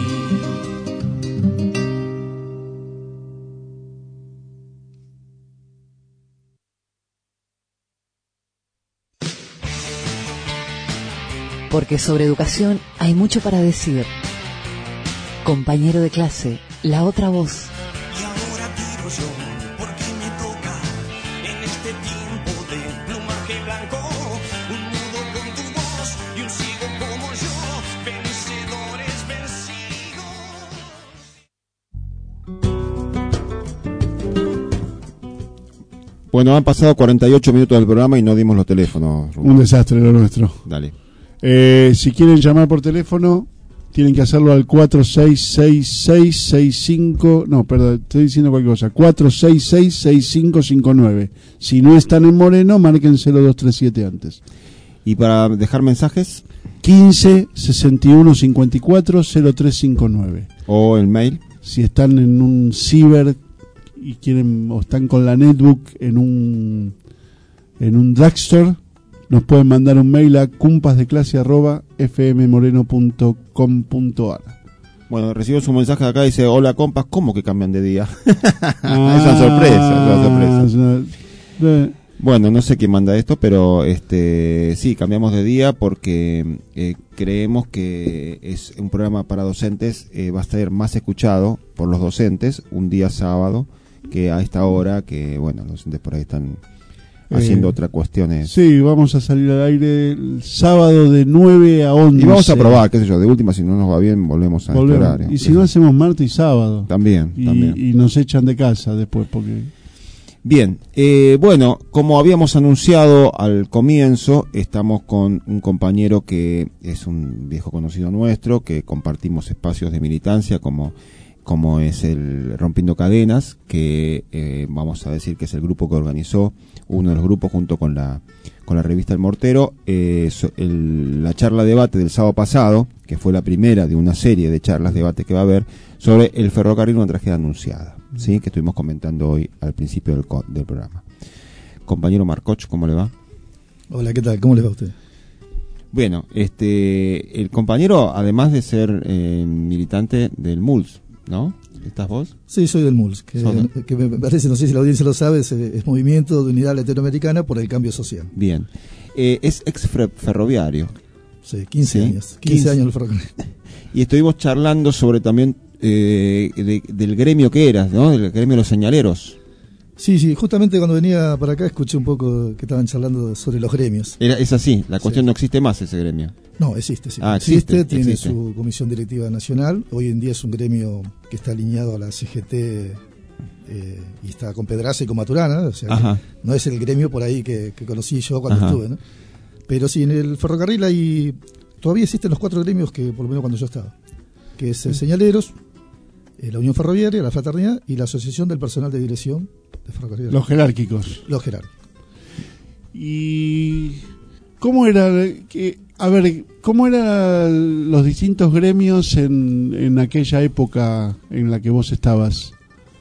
Porque sobre educación hay mucho para decir. Compañero de clase, la otra voz. Y ahora digo yo, porque me toca en este tiempo de plumaje blanco, un mudo con tu voz y un ciego como yo, vencedores vencidos. Bueno, han pasado 48 minutos del programa y no dimos los teléfonos. Un desastre lo nuestro. Dale. Si quieren llamar por teléfono, tienen que hacerlo al 466665. No, perdón, estoy diciendo cualquier cosa. 4666559. Si no están en Moreno, márquenselo 237 antes. ¿Y para dejar mensajes? 15 61 54 0359. ¿O el mail? Si están en un ciber y quieren, o están con la netbook en un drugstore, nos pueden mandar un mail a compasdeclase@fmmoreno.com.ar. Bueno, recibo su mensaje de acá, dice: hola compas, ¿cómo que cambian de día? Es una sorpresa. Bueno, no sé quién manda esto, pero sí, cambiamos de día porque creemos que es un programa para docentes, va a estar más escuchado por los docentes un día sábado que a esta hora, que bueno, los docentes por ahí están haciendo otras cuestiones. Sí, vamos a salir al aire el sábado de 9 a 11. Y vamos a probar, qué sé yo, de última, si no nos va bien, volvemos a este horario. Y si no, hacemos martes y sábado. También. Y nos echan de casa después, porque... Bien, bueno, como habíamos anunciado al comienzo, estamos con un compañero que es un viejo conocido nuestro, que compartimos espacios de militancia como es el Rompiendo Cadenas, que vamos a decir que es el grupo que organizó, uno de los grupos junto con la revista El Mortero, la charla debate del sábado pasado, que fue la primera de una serie de charlas debate que va a haber sobre el ferrocarril, una tragedia anunciada, ¿sí? Que estuvimos comentando hoy al principio del programa. Compañero Marcoch, ¿cómo le va? Hola, ¿qué tal? ¿Cómo le va a usted? Bueno, el compañero, además de ser militante del MULS, ¿no? ¿Estás vos? Sí, soy del MULS, que me parece, no sé si la audiencia lo sabe, es Movimiento de Unidad Latinoamericana por el Cambio Social. Bien. Es ex ferroviario. Sí, 15 años. 15 años el ferrocarril. Y estuvimos charlando sobre también del gremio que eras, ¿no? Del gremio de los señaleros. Sí, justamente cuando venía para acá escuché un poco que estaban charlando sobre los gremios. Es así, la cuestión no existe más ese gremio. No, existe, sí. Existe, tiene su comisión directiva nacional. Hoy en día es un gremio que está alineado a la CGT y está con Pedraza y con Maturana. O sea, no es el gremio por ahí que conocí yo cuando estuve, ¿no? Pero sí, en el ferrocarril todavía existen los 4 gremios que por lo menos cuando yo estaba. Que es Señaleros, la Unión Ferroviaria, la Fraternidad y la Asociación del Personal de Dirección de Ferrocarril. Los jerárquicos. Los jerárquicos. ¿Y cómo era cómo eran los distintos gremios en aquella época en la que vos estabas?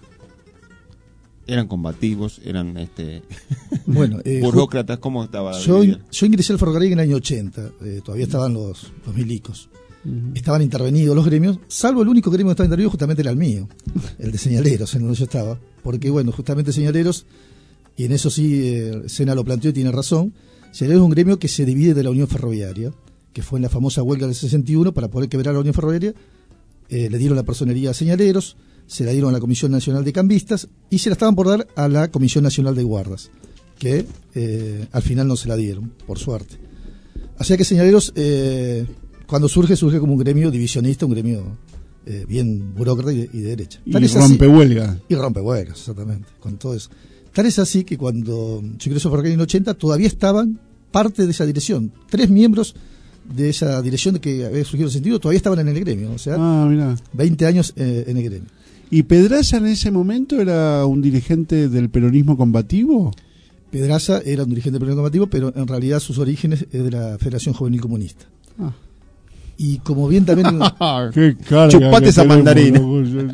Eran combativos, eran bueno, burócratas, ¿cómo estaba? Yo ingresé al ferrocarril en el año 80, todavía estaban los milicos. Estaban intervenidos los gremios, salvo el único gremio que estaba intervenido justamente era el mío, el de Señaleros, en donde yo estaba, porque bueno, justamente Señaleros, y en eso sí Sena lo planteó y tiene razón, Señaleros es un gremio que se divide de la Unión Ferroviaria, que fue en la famosa huelga del 61, para poder quebrar la Unión Ferroviaria, le dieron la personería a Señaleros, se la dieron a la Comisión Nacional de Cambistas y se la estaban por dar a la Comisión Nacional de Guardas, que al final no se la dieron, por suerte. Así que Señaleros, cuando surge como un gremio divisionista, un gremio bien burócrata y de derecha. Y rompehuelga. Y rompehuelgas, exactamente, con todo eso. Tal es así que cuando yo ingresé a ferrocarril en el 80, todavía estaban parte de esa dirección. 3 miembros de esa dirección que había surgido el sentido todavía estaban en el gremio, o sea, 20 años en el gremio. ¿Y Pedraza en ese momento era un dirigente del peronismo combativo? Pedraza era un dirigente del peronismo combativo, pero en realidad sus orígenes es de la Federación Juvenil Comunista. Y como bien también... ¡Qué carga! Chupate esa mandarina.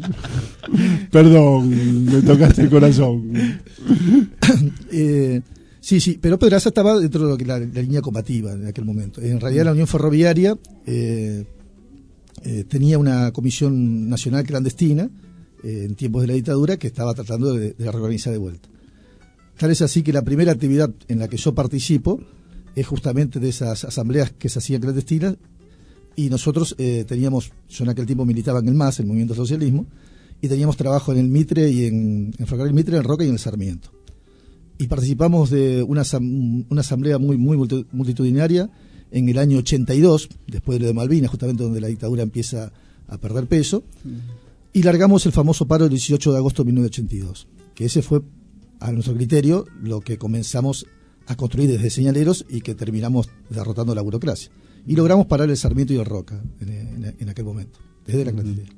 Perdón, me tocaste el corazón. Sí, pero Pedraza estaba dentro de la línea combativa en aquel momento. En realidad la Unión Ferroviaria tenía una comisión nacional clandestina en tiempos de la dictadura que estaba tratando de reorganizar de vuelta. Tal es así que la primera actividad en la que yo participo es justamente de esas asambleas que se hacían clandestinas, y nosotros teníamos, yo en aquel tiempo militaba en el MAS, el Movimiento Socialismo, y teníamos trabajo en el Mitre y en Ferrocarril Mitre, en el Roca y en el Sarmiento. Y participamos de una asamblea muy multitudinaria en el año 82, después de lo de Malvinas, justamente donde la dictadura empieza a perder peso, y largamos el famoso paro del 18 de agosto de 1982, que ese fue, a nuestro criterio, lo que comenzamos a construir desde Señaleros y que terminamos derrotando la burocracia. Y logramos parar el Sarmiento y el Roca en aquel momento, desde la clandestinidad.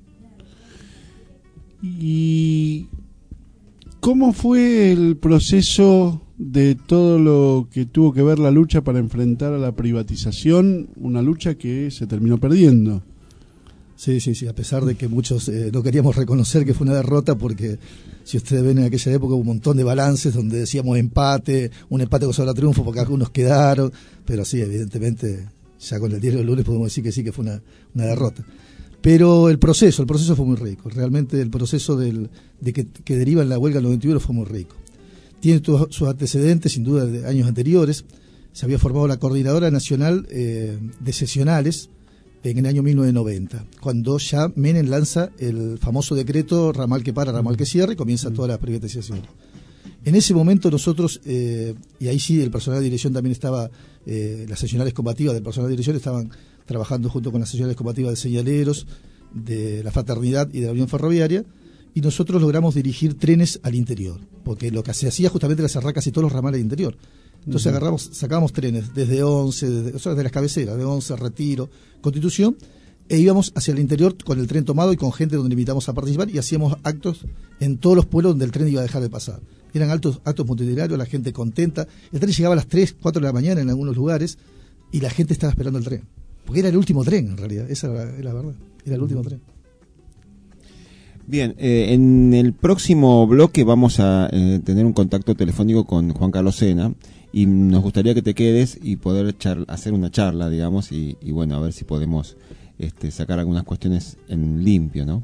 ¿Y cómo fue el proceso de todo lo que tuvo que ver la lucha para enfrentar a la privatización? Una lucha que se terminó perdiendo. Sí, a pesar de que muchos no queríamos reconocer que fue una derrota, porque si ustedes ven en aquella época hubo un montón de balances donde decíamos un empate con sabor a triunfo porque algunos quedaron, pero sí, evidentemente ya con el diario del lunes podemos decir que sí, que fue una derrota. Pero el proceso fue muy rico, realmente el proceso de que deriva en la huelga del 91 fue muy rico. Tiene todos sus antecedentes, sin duda, de años anteriores. Se había formado la Coordinadora Nacional de Sesionales en el año 1990, cuando ya Menem lanza el famoso decreto ramal que para, ramal que cierra, y comienza toda la privatización. En ese momento nosotros, y ahí sí el personal de dirección también estaba, las sesionales combativas del personal de dirección estaban trabajando junto con las sesionales combativas de Señaleros, de la Fraternidad y de la Unión Ferroviaria, y nosotros logramos dirigir trenes al interior, porque lo que se hacía justamente era cerrar casi todos los ramales del interior. Entonces sacábamos trenes desde 11, desde las cabeceras, de 11, Retiro, Constitución, e íbamos hacia el interior con el tren tomado y con gente donde le invitamos a participar, y hacíamos actos en todos los pueblos donde el tren iba a dejar de pasar. Eran actos multitudinarios, la gente contenta. El tren llegaba a las 3, 4 de la mañana en algunos lugares y la gente estaba esperando el tren. Porque era el último tren, en realidad, esa era la verdad, era el último tren. Bien, en el próximo bloque vamos a tener un contacto telefónico con Juan Carlos Sena, y nos gustaría que te quedes y poder hacer una charla, digamos, y bueno, a ver si podemos sacar algunas cuestiones en limpio, ¿no?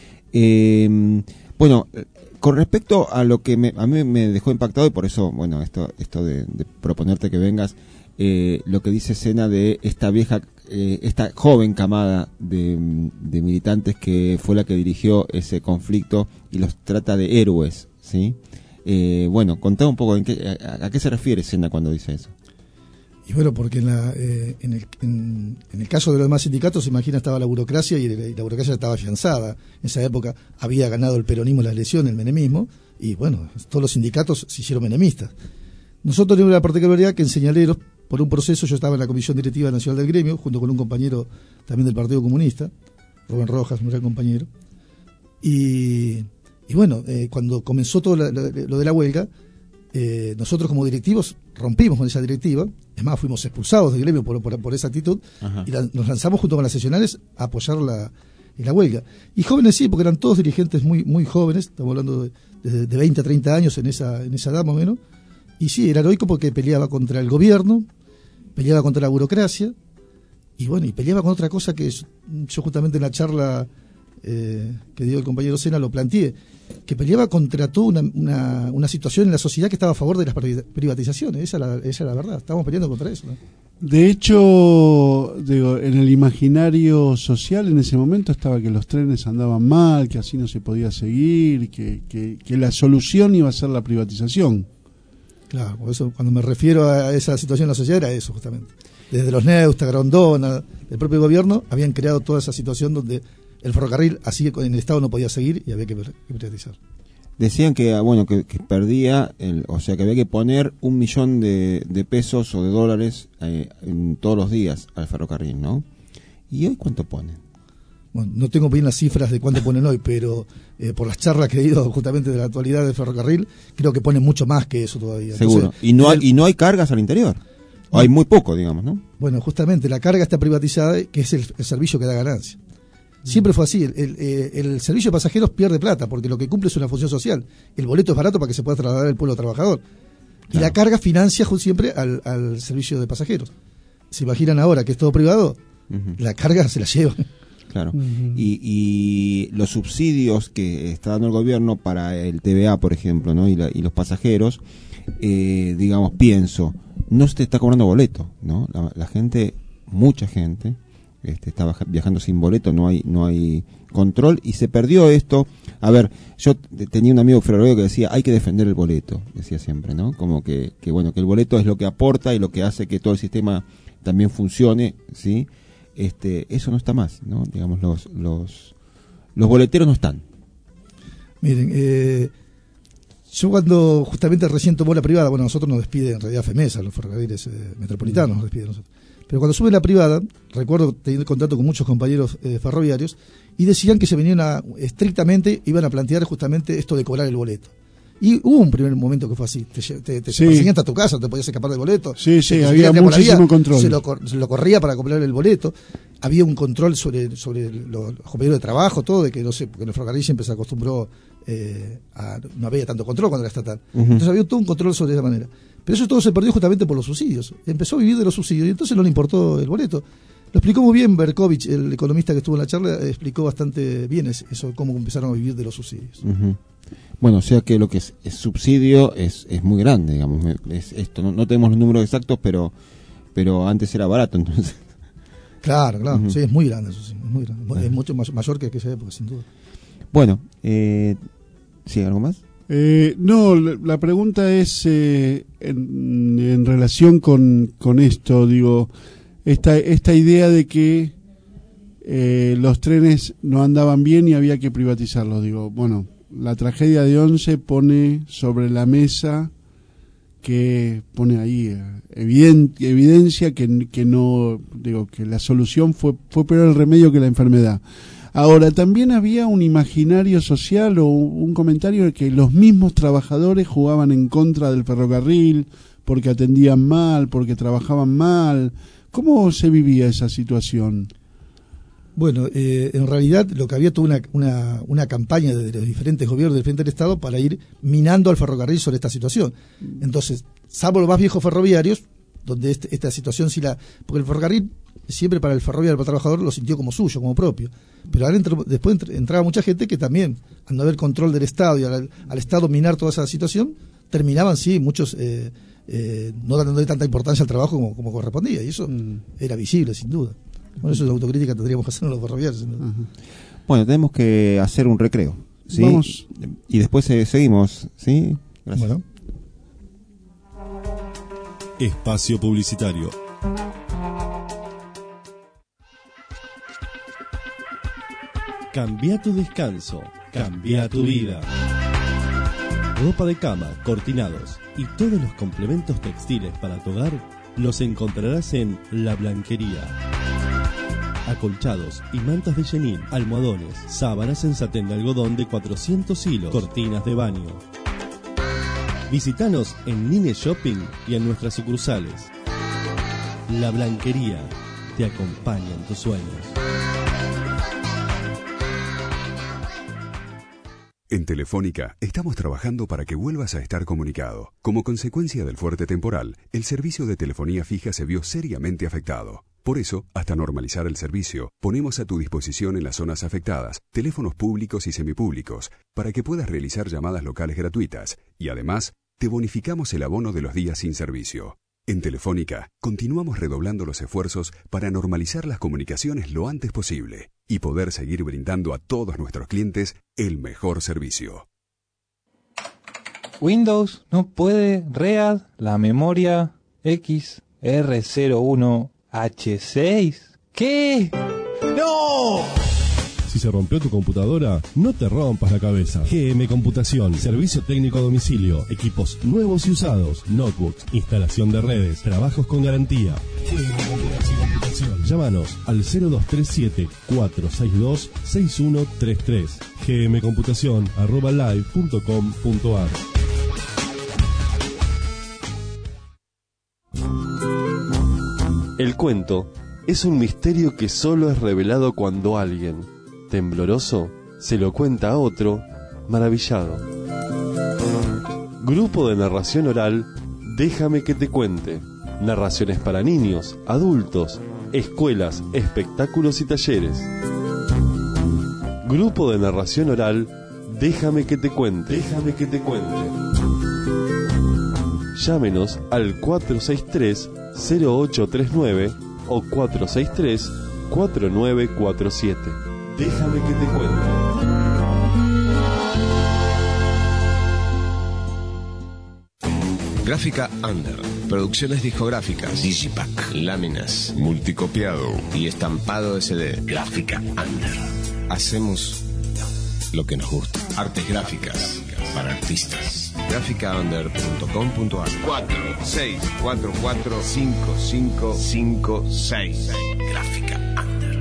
Bueno, con respecto a lo que a mí me dejó impactado, y por eso, bueno, esto de proponerte que vengas, lo que dice Sena de esta joven camada de militantes que fue la que dirigió ese conflicto y los trata de héroes, ¿sí? Bueno, contá un poco a qué se refiere Sena cuando dice eso. Y bueno, porque en el caso de los demás sindicatos, se imagina, estaba la burocracia, y la burocracia estaba afianzada. En esa época había ganado el peronismo la elección, el menemismo, y bueno, todos los sindicatos se hicieron menemistas. Nosotros tenemos la particularidad que en Señaleros, por un proceso, yo estaba en la Comisión Directiva Nacional del Gremio, junto con un compañero también del Partido Comunista, Rubén Rojas, un gran compañero, y bueno, cuando comenzó todo lo de la huelga, nosotros como directivos rompimos con esa directiva, es más, fuimos expulsados del gremio por esa actitud. Ajá. Y nos lanzamos junto con las seccionales a apoyar la huelga. Y jóvenes sí, porque eran todos dirigentes muy, muy jóvenes, estamos hablando de 20 a 30 años en esa edad más o menos, y sí, era heroico porque peleaba contra el gobierno, peleaba contra la burocracia, y bueno, y peleaba con otra cosa que yo justamente en la charla que dio el compañero Sena lo planteé, que peleaba contra toda una situación en la sociedad que estaba a favor de las privatizaciones. Esa es la verdad, estábamos peleando contra eso, ¿no? De hecho, digo, en el imaginario social en ese momento estaba que los trenes andaban mal, que así no se podía seguir, que la solución iba a ser la privatización. Claro, por eso cuando me refiero a esa situación en la sociedad era eso justamente. Desde los Neusta, Grondona, el propio gobierno habían creado toda esa situación donde el ferrocarril, así que en el Estado no podía seguir y había que privatizar. Decían que bueno que perdía, o sea que había que poner 1 millón de pesos o de dólares en todos los días al ferrocarril, ¿no? ¿Y hoy cuánto ponen? Bueno, no tengo bien las cifras de cuánto ponen hoy, pero por las charlas que he ido justamente de la actualidad del ferrocarril, creo que ponen mucho más que eso todavía. Seguro. Entonces, y no hay cargas al interior. O hay muy poco, digamos, ¿no? Bueno, justamente la carga está privatizada, que es el servicio que da ganancia. Siempre fue así, el servicio de pasajeros pierde plata, porque lo que cumple es una función social. El boleto es barato para que se pueda trasladar el pueblo trabajador. Claro. Y la carga financia siempre al servicio de pasajeros. ¿Se imaginan ahora que es todo privado? La carga se la lleva. Claro. Y los subsidios que está dando el gobierno para el TVA, por ejemplo, ¿no? y los pasajeros, digamos, no se te está cobrando boleto, ¿no? La gente, mucha gente, está viajando sin boleto, no hay control, y se perdió esto. A ver, yo tenía un amigo ferroviario que decía, hay que defender el boleto, decía siempre, ¿no? Como que bueno, que el boleto es lo que aporta y lo que hace que todo el sistema también funcione, ¿sí? Eso no está más, ¿no? Digamos, los boleteros no están. Miren, yo cuando justamente recién tomó la privada, bueno, nosotros nos despide en realidad FEMESA, los ferrocarriles metropolitanos nos despiden nosotros. Pero cuando sube la privada, recuerdo tener contacto con muchos compañeros ferroviarios, y decían que se venían estrictamente, iban a plantear justamente esto de cobrar el boleto. Y hubo un primer momento que fue así, te perseguían hasta tu casa, te podías escapar del boleto. Sí, había muchísimo control. Se lo corría para cobrar el boleto, había un control sobre los compañeros de trabajo, todo, de que no sé, porque en el ferrocarril siempre se acostumbró no había tanto control cuando era estatal. Entonces había todo un control sobre esa manera. Pero eso todo se perdió justamente por los subsidios. Empezó a vivir de los subsidios y entonces no le importó el boleto. Lo explicó muy bien Berkovich, el economista que estuvo en la charla, explicó bastante bien eso, cómo empezaron a vivir de los subsidios. Bueno, o sea que lo que es subsidio es muy grande, digamos. Esto no tenemos los números exactos, pero antes era barato, entonces. Claro, sí, es muy grande eso, sí, es muy grande. Es mucho mayor que esa época, sin duda. Bueno, ¿sí, algo más? No, la pregunta es en relación con esto, digo, esta idea de que los trenes no andaban bien y había que privatizarlos, digo, bueno, la tragedia de Once pone sobre la mesa, que pone ahí evidencia que no, digo, que la solución fue peor el remedio que la enfermedad. Ahora, también había un imaginario social o un comentario de que los mismos trabajadores jugaban en contra del ferrocarril porque atendían mal, porque trabajaban mal. ¿Cómo se vivía esa situación? Bueno, en realidad lo que había toda una campaña de los diferentes gobiernos del frente del Estado para ir minando al ferrocarril sobre esta situación. Entonces, salvo los más viejos ferroviarios, donde esta situación porque el ferrocarril siempre para el ferroviario, para el trabajador, lo sintió como suyo, como propio. Pero ahora después entraba mucha gente que también, al no haber control del Estado y al Estado minar toda esa situación, terminaban, sí, muchos no dándole tanta importancia al trabajo como correspondía, y eso era visible, sin duda. Bueno, eso es la autocrítica que tendríamos que hacer en los ferroviarios. Bueno, tenemos que hacer un recreo, ¿sí? Vamos. Y después seguimos, ¿sí? Gracias. Bueno. Espacio publicitario. Cambia tu descanso, cambia tu vida. Ropa de cama, cortinados y todos los complementos textiles para tu hogar los encontrarás en La Blanquería. Acolchados y mantas de chenil, almohadones, sábanas en satén de algodón de 400 hilos, cortinas de baño. Visítanos en Nine Shopping y en nuestras sucursales. La Blanquería te acompaña en tus sueños. En Telefónica estamos trabajando para que vuelvas a estar comunicado. Como consecuencia del fuerte temporal, el servicio de telefonía fija se vio seriamente afectado. Por eso, hasta normalizar el servicio, ponemos a tu disposición en las zonas afectadas teléfonos públicos y semipúblicos para que puedas realizar llamadas locales gratuitas y además te bonificamos el abono de los días sin servicio. En Telefónica, continuamos redoblando los esfuerzos para normalizar las comunicaciones lo antes posible y poder seguir brindando a todos nuestros clientes el mejor servicio. Windows no puede read la memoria XR01H6. ¿Qué? ¡No! Si se rompió tu computadora, no te rompas la cabeza. GM Computación, servicio técnico a domicilio, equipos nuevos y usados, notebooks, instalación de redes, trabajos con garantía. GM Computación. Llámanos al 0237-462-6133. gmcomputación@live.com.ar. El cuento es un misterio que solo es revelado cuando alguien, tembloroso, se lo cuenta a otro, maravillado. Grupo de narración oral, Déjame que te cuente. Narraciones para niños, adultos, escuelas, espectáculos y talleres. Grupo de narración oral, Déjame que te cuente. Déjame que te cuente. Llámenos al 463-0839 o 463-4947. Déjame que te cuente. Gráfica Under. Producciones discográficas, Digipack, láminas, multicopiado y estampado de CD. Gráfica Under. Hacemos lo que nos gusta. Artes gráficas para artistas. Graficaunder.com.ar 46445556. Gráfica Under.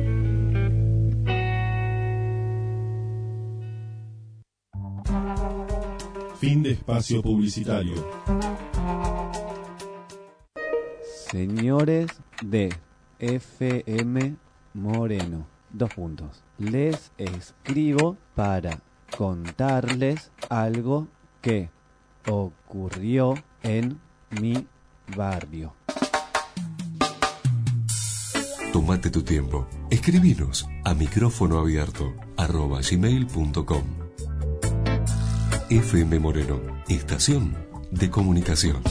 Fin de espacio publicitario. Señores de FM Moreno, les escribo para contarles algo que ocurrió en mi barrio. Tómate tu tiempo. Escribinos a micrófonoabierto@gmail.com. FM Moreno, estación de comunicación.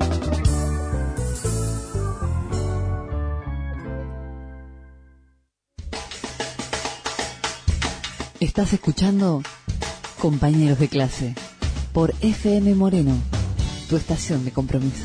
Estás escuchando Compañeros de Clase por FM Moreno, tu estación de compromiso.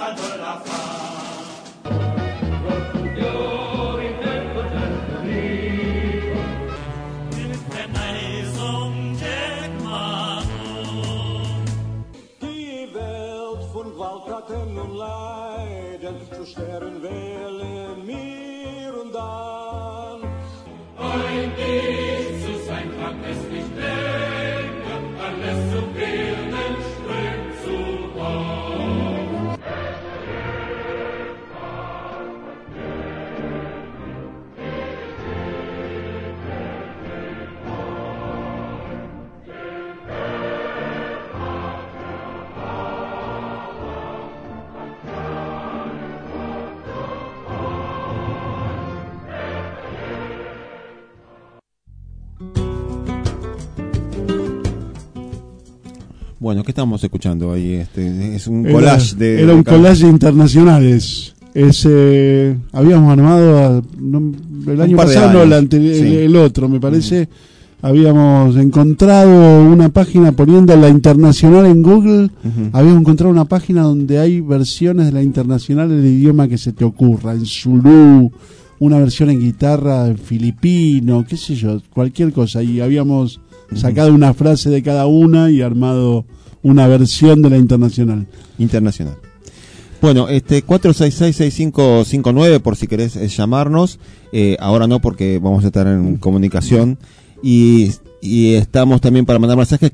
Bueno, ¿qué estamos escuchando ahí? Es un collage Era un collage de internacionales. Habíamos armado el año pasado, no, el otro, me parece. Habíamos encontrado una página poniendo la internacional en Google. Habíamos encontrado una página donde hay versiones de la internacional del idioma que se te ocurra. En zulú, una versión en guitarra en filipino, qué sé yo, cualquier cosa. Y habíamos sacado una frase de cada una y armado una versión de la internacional. Bueno, 466-6559 por si querés llamarnos. Ahora no, porque vamos a estar en comunicación. Y estamos también para mandar mensajes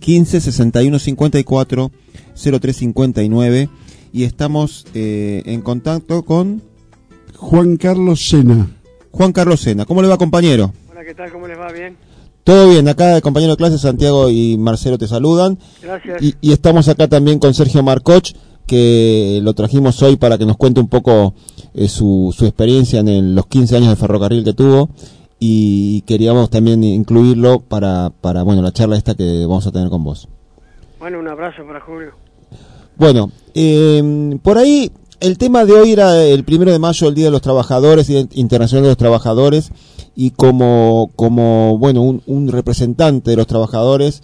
15-61-54-0359. Y estamos en contacto con Juan Carlos Sena. Juan Carlos Sena, ¿cómo le va, compañero? Hola, ¿qué tal? ¿Cómo les va? ¿Bien? Todo bien, acá el compañero de clase Santiago y Marcelo te saludan. Gracias. Y estamos acá también con Sergio Marcoch, que lo trajimos hoy para que nos cuente un poco su experiencia en los 15 años de ferrocarril que tuvo, y queríamos también incluirlo para bueno, la charla esta que vamos a tener con vos. Bueno, un abrazo para Julio. Bueno, por ahí el tema de hoy era el 1 de mayo, el Día de los Trabajadores, Día Internacional de los Trabajadores, y como bueno, un representante de los trabajadores,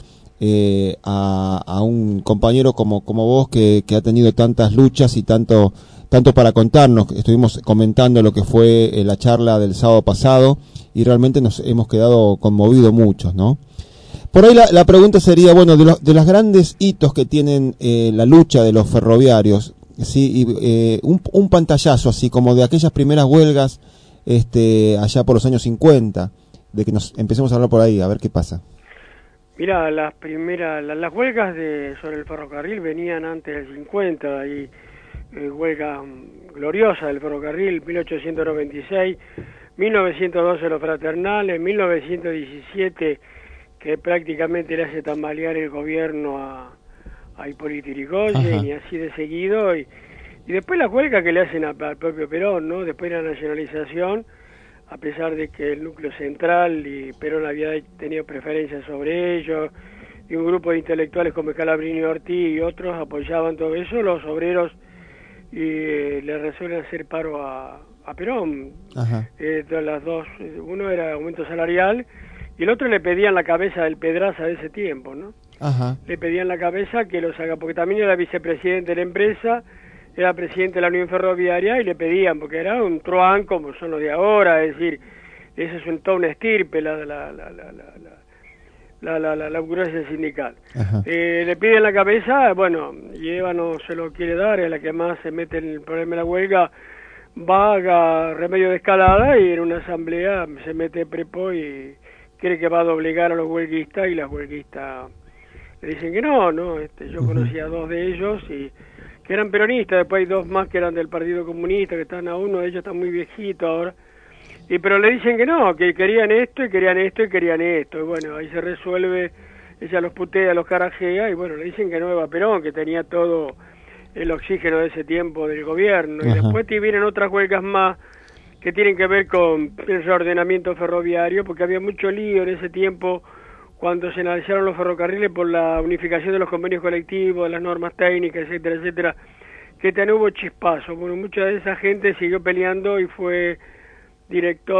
a un compañero como vos que ha tenido tantas luchas y tanto para contarnos. Estuvimos comentando lo que fue la charla del sábado pasado y realmente nos hemos quedado conmovidos muchos, ¿no? Por ahí la pregunta sería, bueno, de los grandes hitos que tienen la lucha de los ferroviarios, sí, y, un pantallazo así como de aquellas primeras huelgas allá por los años 50, de que nos empecemos a hablar por ahí, a ver qué pasa. Mira, las huelgas sobre el ferrocarril venían antes del 50, y huelga gloriosa del ferrocarril, 1896, 1912 los fraternales, 1917 que prácticamente le hace tambalear el gobierno a Hipólito Yrigoyen, y así de seguido, y después la huelga que le hacen al propio Perón, ¿no? Después la nacionalización, a pesar de que el núcleo central y Perón había tenido preferencias sobre ellos, y un grupo de intelectuales como Scalabrini Ortiz y otros apoyaban todo eso, los obreros le resuelven hacer paro a Perón. Las dos, uno era aumento salarial y el otro le pedían la cabeza del Pedraza de ese tiempo, ¿no? Le pedían la cabeza que los haga, porque también era vicepresidente de la empresa, era presidente de la Unión Ferroviaria, y le pedían, porque era un truán como son los de ahora, es decir, eso es toda una estirpe, la burocracia sindical. Le piden la cabeza, bueno, y Eva no se lo quiere dar, es la que más se mete en el problema de la huelga, va a remedio de escalada, y en una asamblea se mete prepo y cree que va a doblegar a los huelguistas, y las huelguistas le dicen que no. Yo conocía a dos de ellos y que eran peronistas, después hay dos más que eran del Partido Comunista, que están uno de ellos está muy viejito ahora, pero le dicen que no, que querían esto y querían esto y querían esto, y bueno, ahí se resuelve, ella los putea, los carajea, y bueno, le dicen que no iba Perón, que tenía todo el oxígeno de ese tiempo del gobierno, y después vienen otras huelgas más que tienen que ver con el reordenamiento ferroviario, porque había mucho lío en ese tiempo cuando se analizaron los ferrocarriles por la unificación de los convenios colectivos, de las normas técnicas, etcétera, etcétera, que también hubo chispazo. Bueno, mucha de esa gente siguió peleando y fueron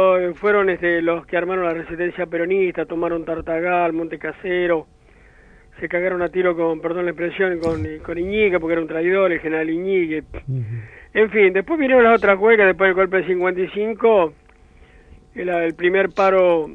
los que armaron la resistencia peronista, tomaron Tartagal, Montecasero, se cagaron a tiro con, perdón la expresión, con Iñigue, porque era un traidor, el general Iñigue. En fin, después vinieron las otras huelgas, después del golpe del 55, el primer paro,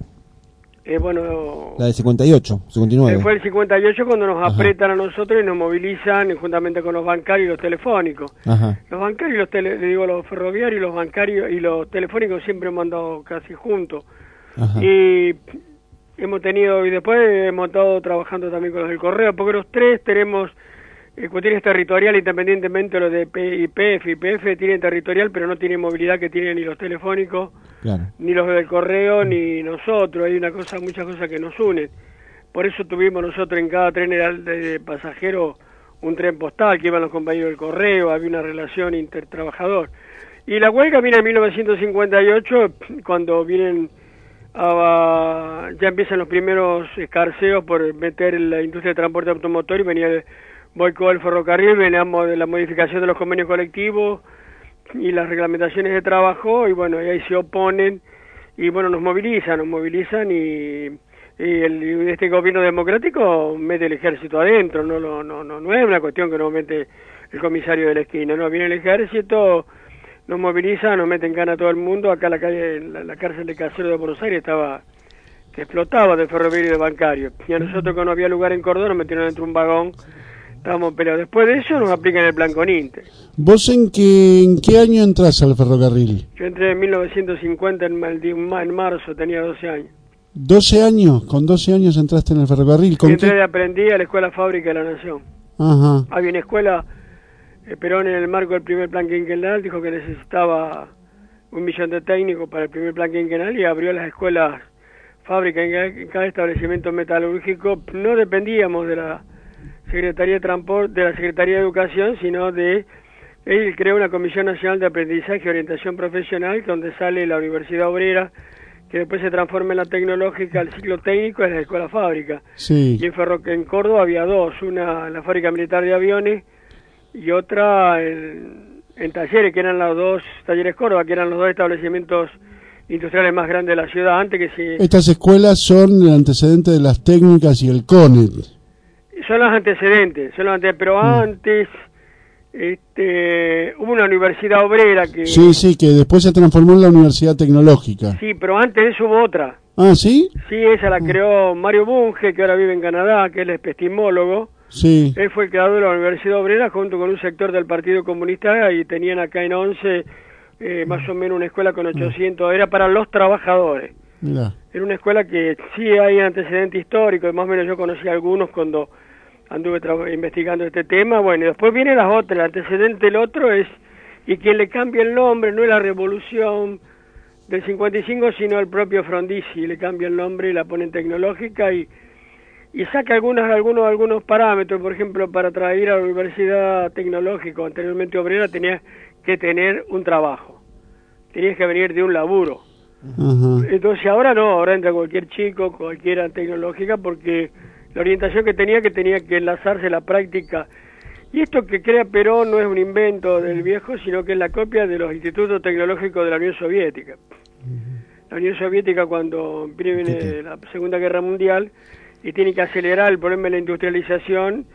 La del 58, 59. Fue el 58 cuando nos apretan a nosotros y nos movilizan juntamente con los bancarios y los telefónicos. Ajá. Los bancarios, los ferroviarios y los bancarios y los telefónicos siempre hemos andado casi juntos. Ajá. Y y después hemos estado trabajando también con los del correo, porque los tres tenemos cuestiones territoriales, independientemente de los de IPF tienen territorial, pero no tienen movilidad que tienen ni los telefónicos, claro, ni los del correo, ni nosotros. Hay muchas cosas que nos unen. Por eso tuvimos nosotros en cada tren de pasajeros un tren postal que iban los compañeros del correo, había una relación intertrabajador. Y la huelga viene en 1958, cuando ya empiezan los primeros escarceos por meter la industria de transporte automotor y venía el boicot del ferrocarril, veníamos de la modificación de los convenios colectivos y las reglamentaciones de trabajo, y bueno, y ahí se oponen y bueno, nos movilizan y este gobierno democrático mete el ejército adentro, no es una cuestión que nos mete el comisario de la esquina, no, viene el ejército, nos moviliza, nos meten gana a todo el mundo. Acá la cárcel de Caseros de Buenos Aires que explotaba de ferroviario y de bancario, y a nosotros cuando no había lugar en Córdoba nos metieron dentro de un vagón, estábamos peleados. Después de eso nos aplican el plan Coninte. ¿Vos en qué año entras al ferrocarril? Yo entré en 1950, en marzo, tenía 12 años. 12 años, con 12 años entraste en el ferrocarril. ¿Con entré de aprendí a la Escuela Fábrica de la Nación. Ajá. Había una escuela, Perón en el marco del primer plan quinquenal dijo que necesitaba 1 millón de técnicos para el primer plan quinquenal y abrió las escuelas fábrica en cada establecimiento metalúrgico. No dependíamos de la Secretaría de Transporte, de la Secretaría de Educación, sino él creó una Comisión Nacional de Aprendizaje y Orientación Profesional, donde sale la Universidad Obrera, que después se transforma en la tecnológica, el ciclo técnico es la escuela fábrica. Sí. Y en Córdoba había dos, una en la Fábrica Militar de Aviones y otra en Talleres, que eran los dos, Talleres Córdoba, que eran los dos establecimientos industriales más grandes de la ciudad antes que se... Estas escuelas son el antecedente de las técnicas y el CONET. Son los antecedentes, pero antes hubo una universidad obrera que... Sí, que después se transformó en la Universidad Tecnológica. Sí, pero antes de eso hubo otra. ¿Ah, sí? Sí, esa la creó Mario Bunge, que ahora vive en Canadá, que él es epistemólogo. Sí. Él fue el creador de la Universidad Obrera junto con un sector del Partido Comunista y tenían acá en 11 más o menos una escuela con 800, era para los trabajadores. Mirá. Era una escuela que sí hay antecedente histórico, y más o menos yo conocí a algunos cuando anduve investigando este tema. Bueno, y después vienen las otras, el antecedente del otro es, y quien le cambia el nombre no es la revolución del 55, sino el propio Frondizi, le cambia el nombre y la ponen tecnológica y saca algunos parámetros. Por ejemplo, para ir a la Universidad Tecnológica, anteriormente obrera, tenías que tener un trabajo, tenías que venir de un laburo. Ajá. Entonces ahora no, ahora entra cualquier chico, cualquiera tecnológica, porque la orientación que tenía que enlazarse la práctica. Y esto que crea Perón no es un invento del viejo, sino que es la copia de los institutos tecnológicos de la Unión Soviética. La Unión Soviética, cuando viene la Segunda Guerra Mundial y tiene que acelerar el problema de la industrialización,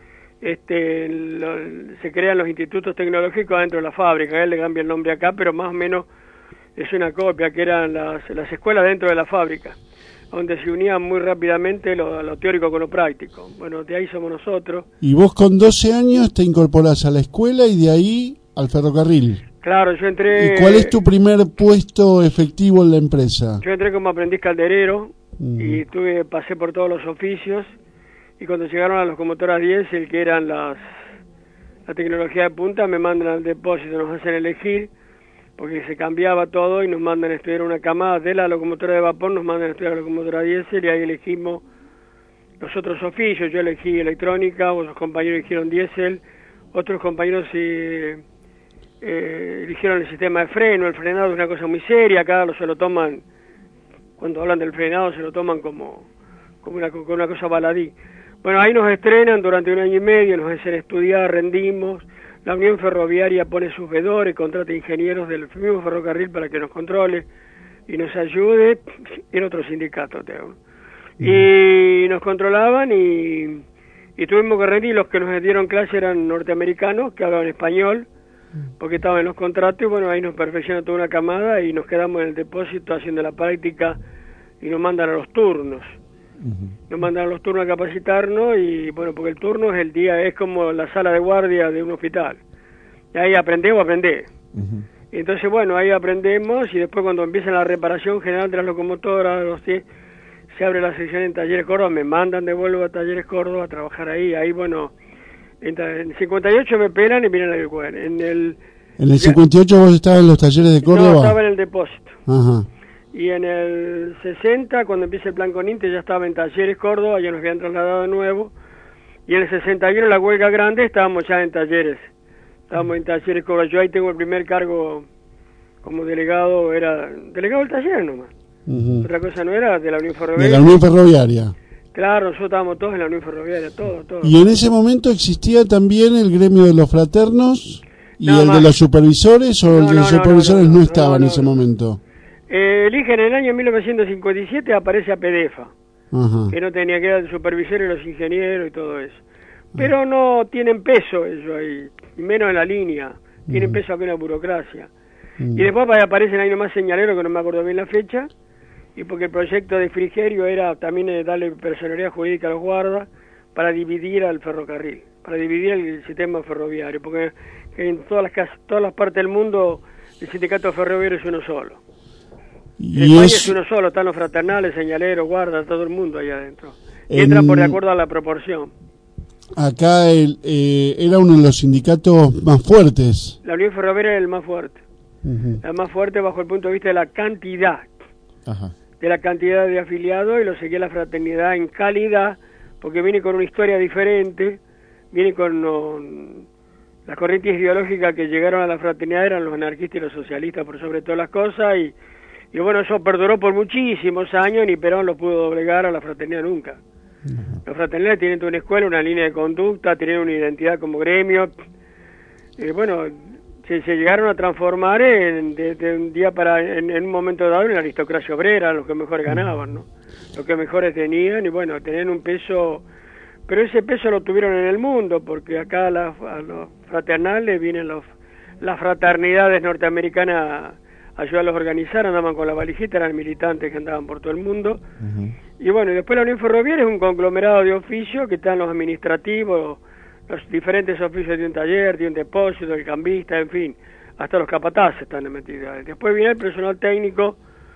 se crean los institutos tecnológicos dentro de la fábrica. Él le cambia el nombre acá, pero más o menos es una copia, que eran las escuelas dentro de la fábrica, donde se unían muy rápidamente lo teórico con lo práctico. Bueno, de ahí somos nosotros. Y vos con 12 años te incorporás a la escuela y de ahí al ferrocarril. Claro, yo entré... ¿Y cuál es tu primer puesto efectivo en la empresa? Yo entré como aprendiz calderero y pasé por todos los oficios, y cuando llegaron a las locomotoras diésel, que eran la tecnología de punta, me mandan al depósito, nos hacen elegir, porque se cambiaba todo y nos mandan a estudiar una camada de la locomotora de vapor, nos mandan a estudiar la locomotora diésel, y ahí elegimos los otros oficios. Yo elegí electrónica, otros compañeros eligieron diésel, otros compañeros eligieron el sistema de freno. El frenado es una cosa muy seria, acá se lo toman, cuando hablan del frenado se lo toman como una cosa baladí. Bueno, ahí nos estrenan durante 1 año y medio, nos hacen estudiar, rendimos. La Unión Ferroviaria pone sus vedores, contrata ingenieros del mismo ferrocarril para que nos controle y nos ayude, en otro sindicato, y nos controlaban, y y tuvimos que rendir. Los que nos dieron clase eran norteamericanos que hablaban español, porque estaban en los contratos, y bueno, ahí nos perfeccionó toda una camada y nos quedamos en el depósito haciendo la práctica y nos mandan a los turnos. Nos mandan a los turnos a capacitarnos y bueno, porque el turno es el día, es como la sala de guardia de un hospital. Y ahí aprendemos, Y entonces bueno, ahí aprendemos y después cuando empieza la reparación general de las locomotoras, se abre la sección en Talleres Córdoba, me mandan de vuelvo a Talleres Córdoba a trabajar ahí. Ahí bueno, en el 58 me pelan y vienen a la escuela. En el 58 vos estabas en los Talleres de Córdoba. No, estaba en el depósito. Ajá. Y en el 60, cuando empieza el plan Coninte, ya estaba en Talleres Córdoba, ya nos habían trasladado de nuevo. Y en el 61, la huelga grande, estábamos ya en Talleres. Estábamos en Talleres Córdoba. Yo ahí tengo el primer cargo como delegado, era delegado del taller nomás. Otra cosa no era, de la Unión Ferroviaria. De la Unión Ferroviaria. Claro, nosotros estábamos todos en la Unión Ferroviaria, todo. Y en ese momento existía también el gremio de los fraternos y Nada el más. de los supervisores, o el de los supervisores no estaba en ese no. momento. Eligen en el año 1957, aparece a PDEFA, Ajá. que no tenía que ver el supervisor y los ingenieros y todo eso. Pero no tienen peso ellos ahí, y menos en la línea, tienen peso aquí en la burocracia. Y después aparecen ahí nomás señaleros, que no me acuerdo bien la fecha, y porque el proyecto de Frigerio era también darle personalidad jurídica a los guardas para dividir al ferrocarril, para dividir el sistema ferroviario, porque en todas las partes del mundo el sindicato ferroviario es uno solo. En España es uno solo, están los fraternales, señaleros, guardas, todo el mundo allá adentro. Y entran por de acuerdo a la proporción. Acá era uno de los sindicatos más fuertes. La Unión Ferroviaria es el más fuerte. El más fuerte bajo el punto de vista de la cantidad. De la cantidad de afiliados, y lo seguía la fraternidad en calidad, porque viene con una historia diferente, viene con las corrientes ideológicas que llegaron a la fraternidad, eran los anarquistas y los socialistas por sobre todas las cosas, y bueno, eso perduró por muchísimos años, ni Perón lo pudo doblegar a la fraternidad nunca. Los fraternidades tienen toda una escuela, una línea de conducta, tienen una identidad como gremio, bueno, se llegaron a transformar de un día en un momento dado en la aristocracia obrera, los que mejor ganaban, ¿no? Los que mejores tenían, y bueno, tenían un peso, pero ese peso lo tuvieron en el mundo, porque acá a los fraternales vienen las fraternidades norteamericanas a ayudarlos a organizar, andaban con la valijita, eran militantes que andaban por todo el mundo. Y bueno, y después la Unión Ferroviaria es un conglomerado de oficios que están los administrativos, los diferentes oficios de un taller, de un depósito, el cambista, en fin, hasta los capataces están metidos. Después viene el personal técnico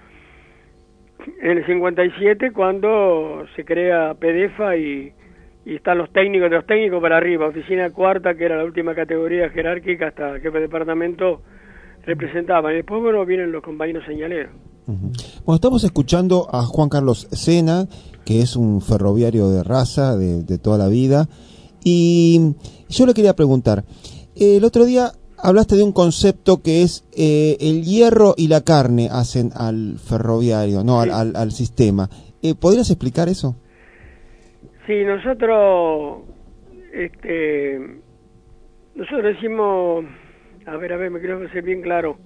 en el 57, cuando se crea PDEFA y están los técnicos, de los técnicos para arriba, oficina cuarta, que era la última categoría jerárquica, hasta el jefe de departamento representaban. Y después, bueno, vienen los compañeros señaleros. Bueno, estamos escuchando a Juan Carlos Sena, que es un ferroviario de raza, de toda la vida. Y yo le quería preguntar, el otro día hablaste de un concepto que es el hierro y la carne hacen al ferroviario, no, sí, al sistema. ¿Podrías explicar eso? Sí, nosotros decimos, a ver, me quiero hacer bien claro.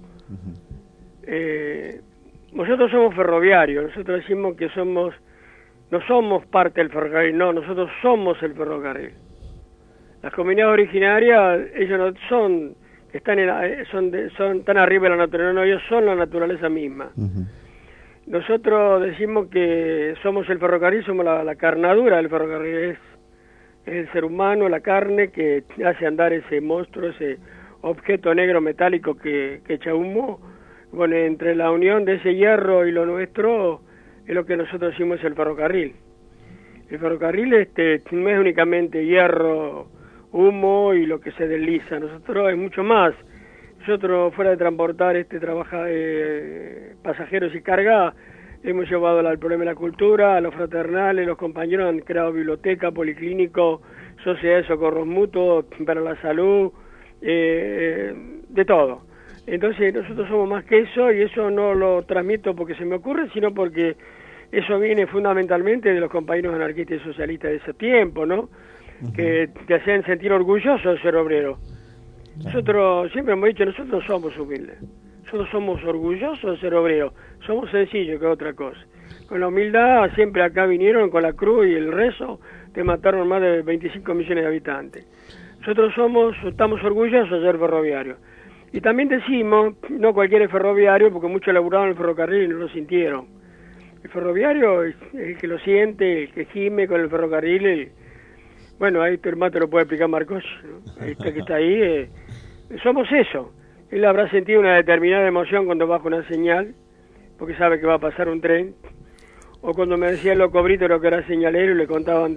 Nosotros somos ferroviarios, nosotros decimos que no somos parte del ferrocarril, no, nosotros somos el ferrocarril. Las comunidades originarias, ellos no son, son tan arriba de la naturaleza, no, ellos son la naturaleza misma. Nosotros decimos que somos el ferrocarril, somos la carnadura del ferrocarril, es el ser humano, la carne que hace andar ese monstruo, ese objeto negro metálico que echa humo. Bueno, entre la unión de ese hierro y lo nuestro es lo que nosotros decimos el ferrocarril. El ferrocarril no es únicamente hierro, humo y lo que se desliza. Nosotros es mucho más. Nosotros, fuera de transportar pasajeros y carga, hemos llevado al problema de la cultura, a los fraternales, los compañeros han creado biblioteca, policlínico, sociedad de socorros mutuos para la salud, de todo. Entonces nosotros somos más que eso, y eso no lo transmito porque se me ocurre, sino porque eso viene fundamentalmente de los compañeros anarquistas y socialistas de ese tiempo, ¿no? Que te hacían sentir orgulloso de ser obrero. Nosotros siempre hemos dicho, nosotros no somos humildes, nosotros somos orgullosos de ser obreros, somos sencillos que otra cosa. Con la humildad siempre acá vinieron con la cruz y el rezo, te mataron más de 25 millones de habitantes. Nosotros estamos orgullosos de ser ferroviarios. Y también decimos, no cualquier ferroviario, porque muchos laburaron en el ferrocarril y no lo sintieron. El ferroviario es el que lo siente, el que gime con el ferrocarril. Bueno, ahí tu hermano te lo puede explicar Marcos, ¿no? Este que está ahí. Somos eso. Él habrá sentido una determinada emoción cuando baja una señal, porque sabe que va a pasar un tren. O cuando me decía el loco Brito lo que era señalero y le contaban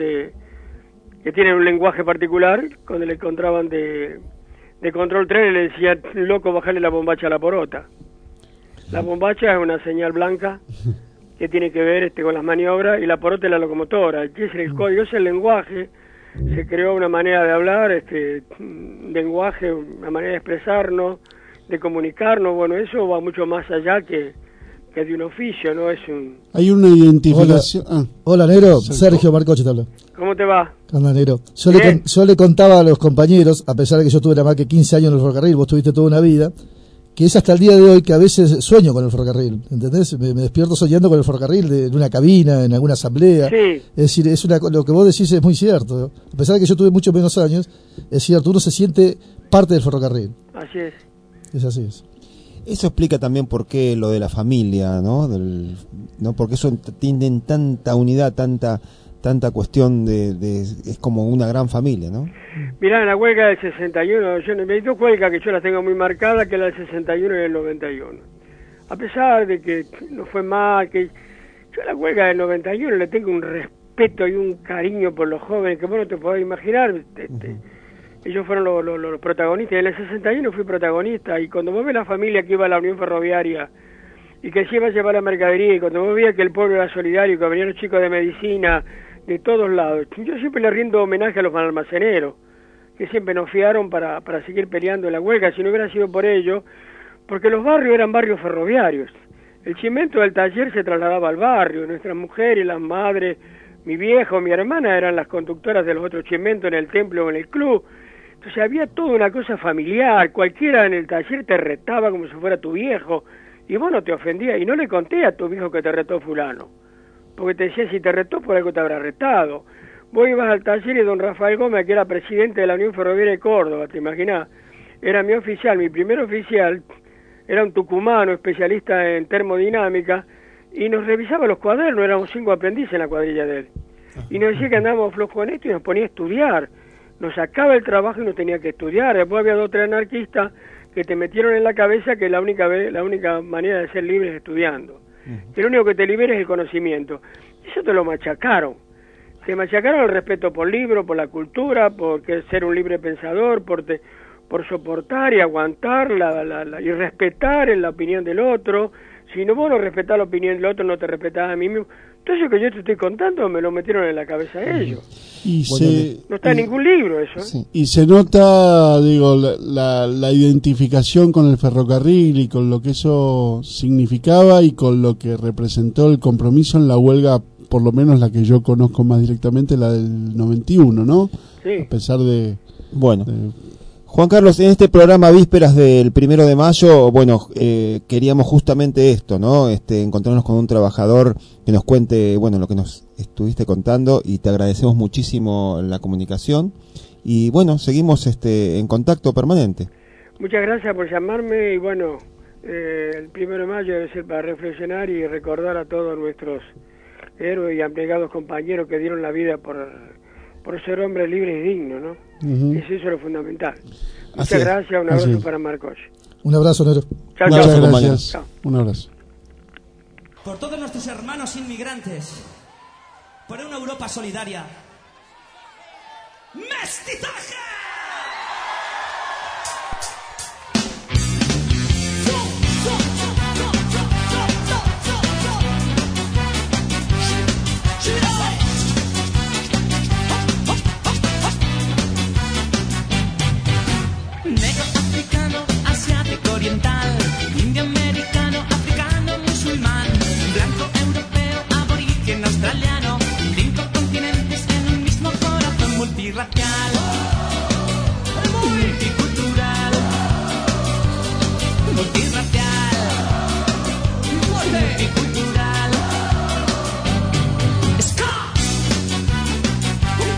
que tienen un lenguaje particular, cuando le encontraban de control tren, le decía, loco, bajarle la bombacha a la porota. La bombacha es una señal blanca que tiene que ver con las maniobras, y la porota es la locomotora. ¿Qué es el código? Es el lenguaje. Se creó una manera de hablar, lenguaje, una manera de expresarnos, de comunicarnos. Bueno, eso va mucho más allá que de un oficio, ¿no? Hay una identificación. Hola, negro. Sergio Marcoche te habla. ¿Cómo te va? Anda, negro. Yo le contaba a los compañeros, a pesar de que yo tuve más que 15 años en el ferrocarril, vos tuviste toda una vida, que es hasta el día de hoy que a veces sueño con el ferrocarril, ¿entendés? Me despierto soñando con el ferrocarril en una cabina, en alguna asamblea. Sí. Es decir, lo que vos decís es muy cierto. A pesar de que yo tuve muchos menos años, es cierto, uno se siente parte del ferrocarril. Así es. Es así. Eso explica también por qué lo de la familia, ¿no? Porque eso tienen tanta unidad, tanta cuestión es como una gran familia, ¿no? Mirá, en la huelga del 61, hay dos huelgas que yo las tengo muy marcadas, que es la del 61 y el 91. A pesar de que no fue mal, que yo a la huelga del 91 le tengo un respeto y un cariño por los jóvenes que vos no te podés imaginar. Ellos fueron los protagonistas. En el 61 fui protagonista, y cuando vos ves la familia que iba a la Unión Ferroviaria y que se iba a llevar la mercadería, y cuando vos veías que el pueblo era solidario, que venían los chicos de medicina de todos lados, yo siempre le rindo homenaje a los almaceneros, que siempre nos fiaron para seguir peleando en la huelga. Si no hubiera sido por ello, porque los barrios eran barrios ferroviarios, el cimento del taller se trasladaba al barrio, nuestras mujeres, las madres, mi viejo, mi hermana eran las conductoras de los otros cimentos en el templo o en el club. Entonces había toda una cosa familiar, cualquiera en el taller te retaba como si fuera tu viejo, y vos no te ofendías, y no le conté a tu viejo que te retó fulano, porque te decía, si te retó por algo te habrá retado. Vos ibas al taller y don Rafael Gómez, que era presidente de la Unión Ferroviaria de Córdoba, ¿te imaginás? Era mi oficial, mi primer oficial, era un tucumano especialista en termodinámica, y nos revisaba los cuadernos, éramos 5 aprendices en la cuadrilla de él, y nos decía que andábamos flojos en esto y nos ponía a estudiar. Nos sacaba el trabajo y nos tenía que estudiar. Después había 2 o 3 anarquistas que te metieron en la cabeza que la única manera de ser libre es estudiando. Que lo único que te libera es el conocimiento. Eso te lo machacaron. Te machacaron el respeto por el libro, por la cultura, por ser un libre pensador, por soportar y aguantar y respetar la opinión del otro. Si no vos no respetás la opinión del otro, no te respetás a mí mismo. Todo eso que yo te estoy contando me lo metieron en la cabeza ellos. No está en ningún libro eso. Sí. Y se nota, digo, la identificación con el ferrocarril y con lo que eso significaba y con lo que representó el compromiso en la huelga, por lo menos la que yo conozco más directamente, la del 91, ¿no? Sí. A pesar de... Bueno. Juan Carlos, en este programa vísperas del 1 de mayo, queríamos justamente esto, ¿no? Encontrarnos con un trabajador que nos cuente, lo que nos estuviste contando, y te agradecemos muchísimo la comunicación. Y seguimos en contacto permanente. Muchas gracias por llamarme, y el 1 de mayo debe ser para reflexionar y recordar a todos nuestros héroes y abnegados compañeros que dieron la vida por ser hombres libres y dignos, ¿no? Eso es lo fundamental. Muchas gracias, un abrazo para Marcos. Un abrazo, Nero. Chao, chao. Gracias. Un abrazo. Por todos nuestros hermanos inmigrantes, por una Europa solidaria. ¡Mestizaje! Oriental, indio americano, africano, musulmán, blanco, europeo, aborigen, australiano, 5 continentes en un mismo corazón, multirracial, multicultural, multirracial, multicultural. ¡Ska!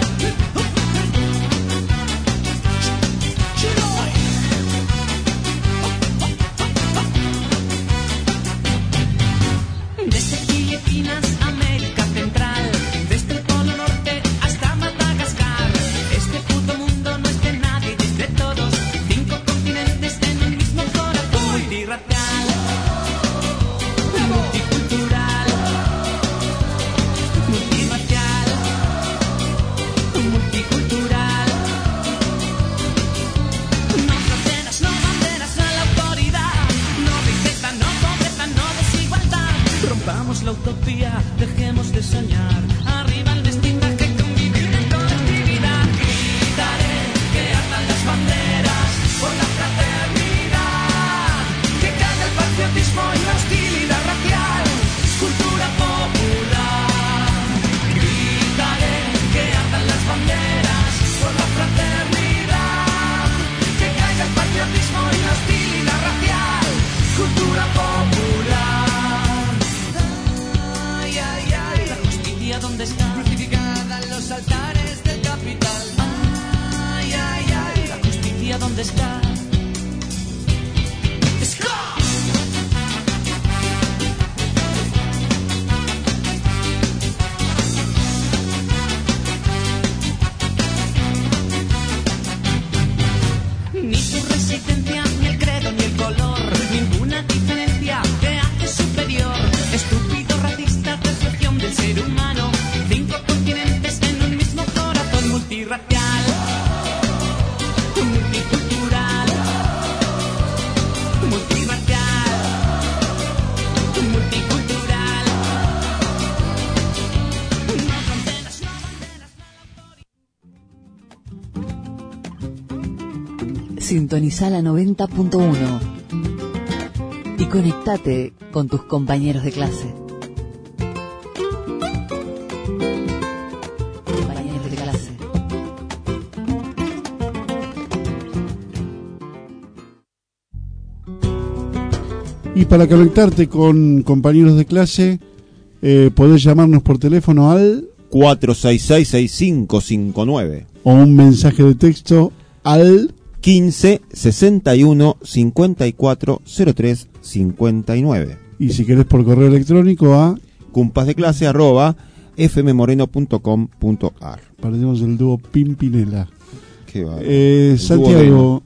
Sintoniza la 90.1 y conectate con tus compañeros de clase. Compañeros de clase. Y para conectarte con compañeros de clase, podés llamarnos por teléfono al 466-6559 o un mensaje de texto al 15 61 54 03 59. Y si querés por correo electrónico a compasdeclase@fmmoreno.com.ar. Perdimos el dúo Pimpinela. Qué va. Santiago,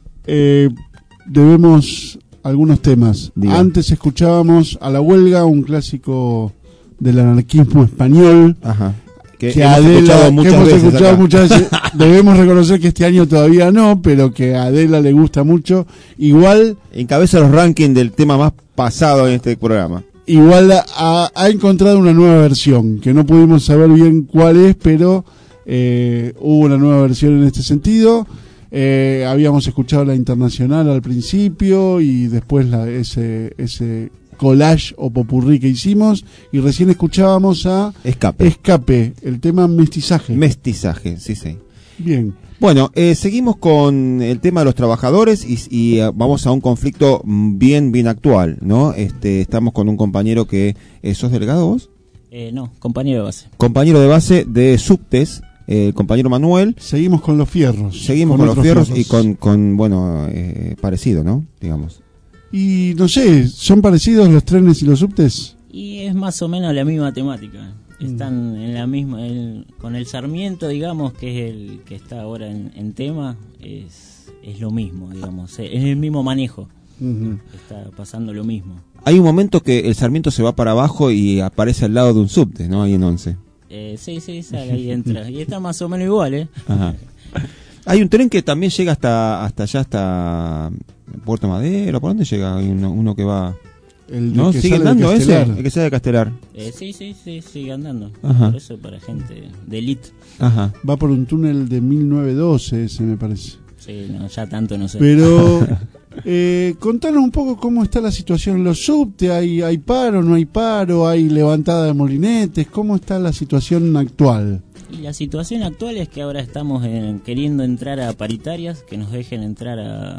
debemos algunos temas. Diga. Antes escuchábamos A la Huelga, un clásico del anarquismo español. Ajá. Que Que hemos Adela, escuchado muchas que hemos veces escuchado acá. muchas veces. Debemos reconocer que este año todavía no, pero que a Adela le gusta mucho. Igual encabeza los rankings del tema más pasado en este programa. Igual ha encontrado una nueva versión, que no pudimos saber bien cuál es, pero hubo una nueva versión en este sentido. Habíamos escuchado la internacional al principio y después ese collage o popurrí que hicimos, y recién escuchábamos a Escape, el tema Mestizaje. Mestizaje, sí. Bien. Bueno, seguimos con el tema de los trabajadores y vamos a un conflicto bien actual, ¿no? Estamos con un compañero que... ¿sos delegado vos? No, compañero de base. Compañero de base de Subtes, compañero Manuel. Seguimos con los fierros. Seguimos con los fierros y con parecido, ¿no? Digamos. Y no sé, ¿son parecidos los trenes y los subtes? Y es más o menos la misma temática. Están en la misma, con el Sarmiento, digamos, que es el que está ahora en tema, es lo mismo, digamos, es el mismo manejo. Está pasando lo mismo. Hay un momento que el Sarmiento se va para abajo y aparece al lado de un subte, ¿no? Ahí en 11. Sí, sale ahí entra. Y está más o menos igual, ¿eh? Ajá. Hay un tren que también llega hasta allá, hasta Puerto Madero. ¿Por dónde llega? Hay uno que va... ¿No? ¿Sigue andando ese? El que sale de Castelar. Sí, sigue andando. Ajá. Por eso para gente de elite. Ajá. Va por un túnel de 1912 ese, me parece. Sí, no, ya tanto no sé. Pero contanos un poco cómo está la situación en los subte. ¿Hay paro, no hay paro? ¿Hay levantada de molinetes? ¿Cómo está la situación actual? Y la situación actual es que ahora estamos queriendo entrar a paritarias, que nos dejen entrar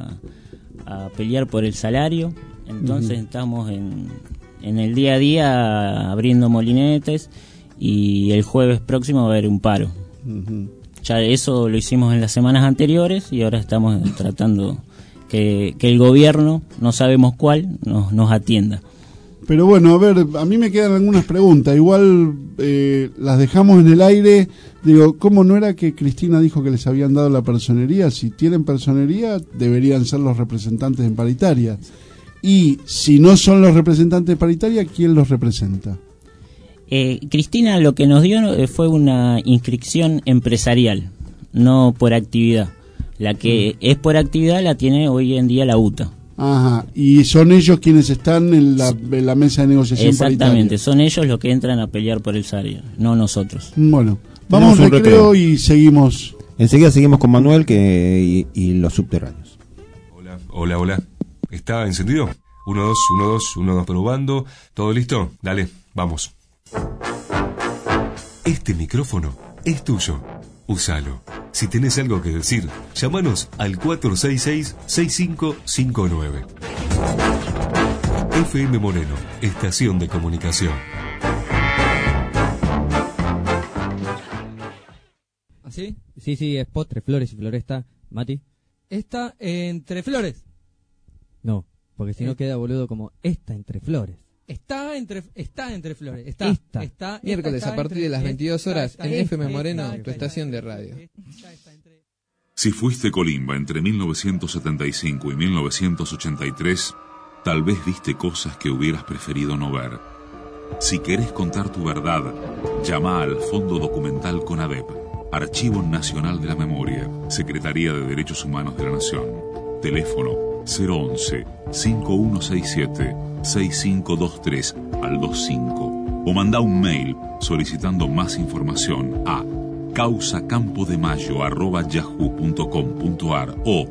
a pelear por el salario. Entonces estamos en el día a día abriendo molinetes, y el jueves próximo va a haber un paro. Ya eso lo hicimos en las semanas anteriores y ahora estamos tratando que el gobierno, no sabemos cuál, nos atienda. Pero bueno, a ver, a mí me quedan algunas preguntas. Igual las dejamos en el aire. Digo, ¿cómo no era que Cristina dijo que les habían dado la personería? Si tienen personería, deberían ser los representantes en paritaria. Y si no son los representantes de paritaria, ¿quién los representa? Cristina lo que nos dio fue una inscripción empresarial, no por actividad. La que es por actividad la tiene hoy en día la UTA. Ajá, y son ellos quienes están en la mesa de negociación Exactamente, paritaria. son ellos los que entran a pelear por el salario, no nosotros. Bueno, vamos a un recreo y seguimos. Enseguida seguimos con Manuel y los subterráneos. Hola. ¿Está encendido? 1, 2, 1, 2, 1, 2, probando. ¿Todo listo? Dale, vamos. Este micrófono es tuyo. Úsalo. Si tenés algo que decir, llámanos al 466-6559. FM Moreno, estación de comunicación. ¿Así? Sí, es Postre, Flores y Floresta. Mati. ¿Está entre flores? No, porque si no queda boludo como está entre flores. Está entre flores. Está miércoles a partir de las 22 horas en FM Moreno, tu estación de radio. Si fuiste Colimba entre 1975 y 1983, tal vez viste cosas que hubieras preferido no ver. Si querés contar tu verdad, llama al Fondo Documental CONADEP, Archivo Nacional de la Memoria, Secretaría de Derechos Humanos de la Nación. Teléfono 011-5167-6523 al 25, o manda un mail solicitando más información a causacampoDeMayo@yahoo.com.ar o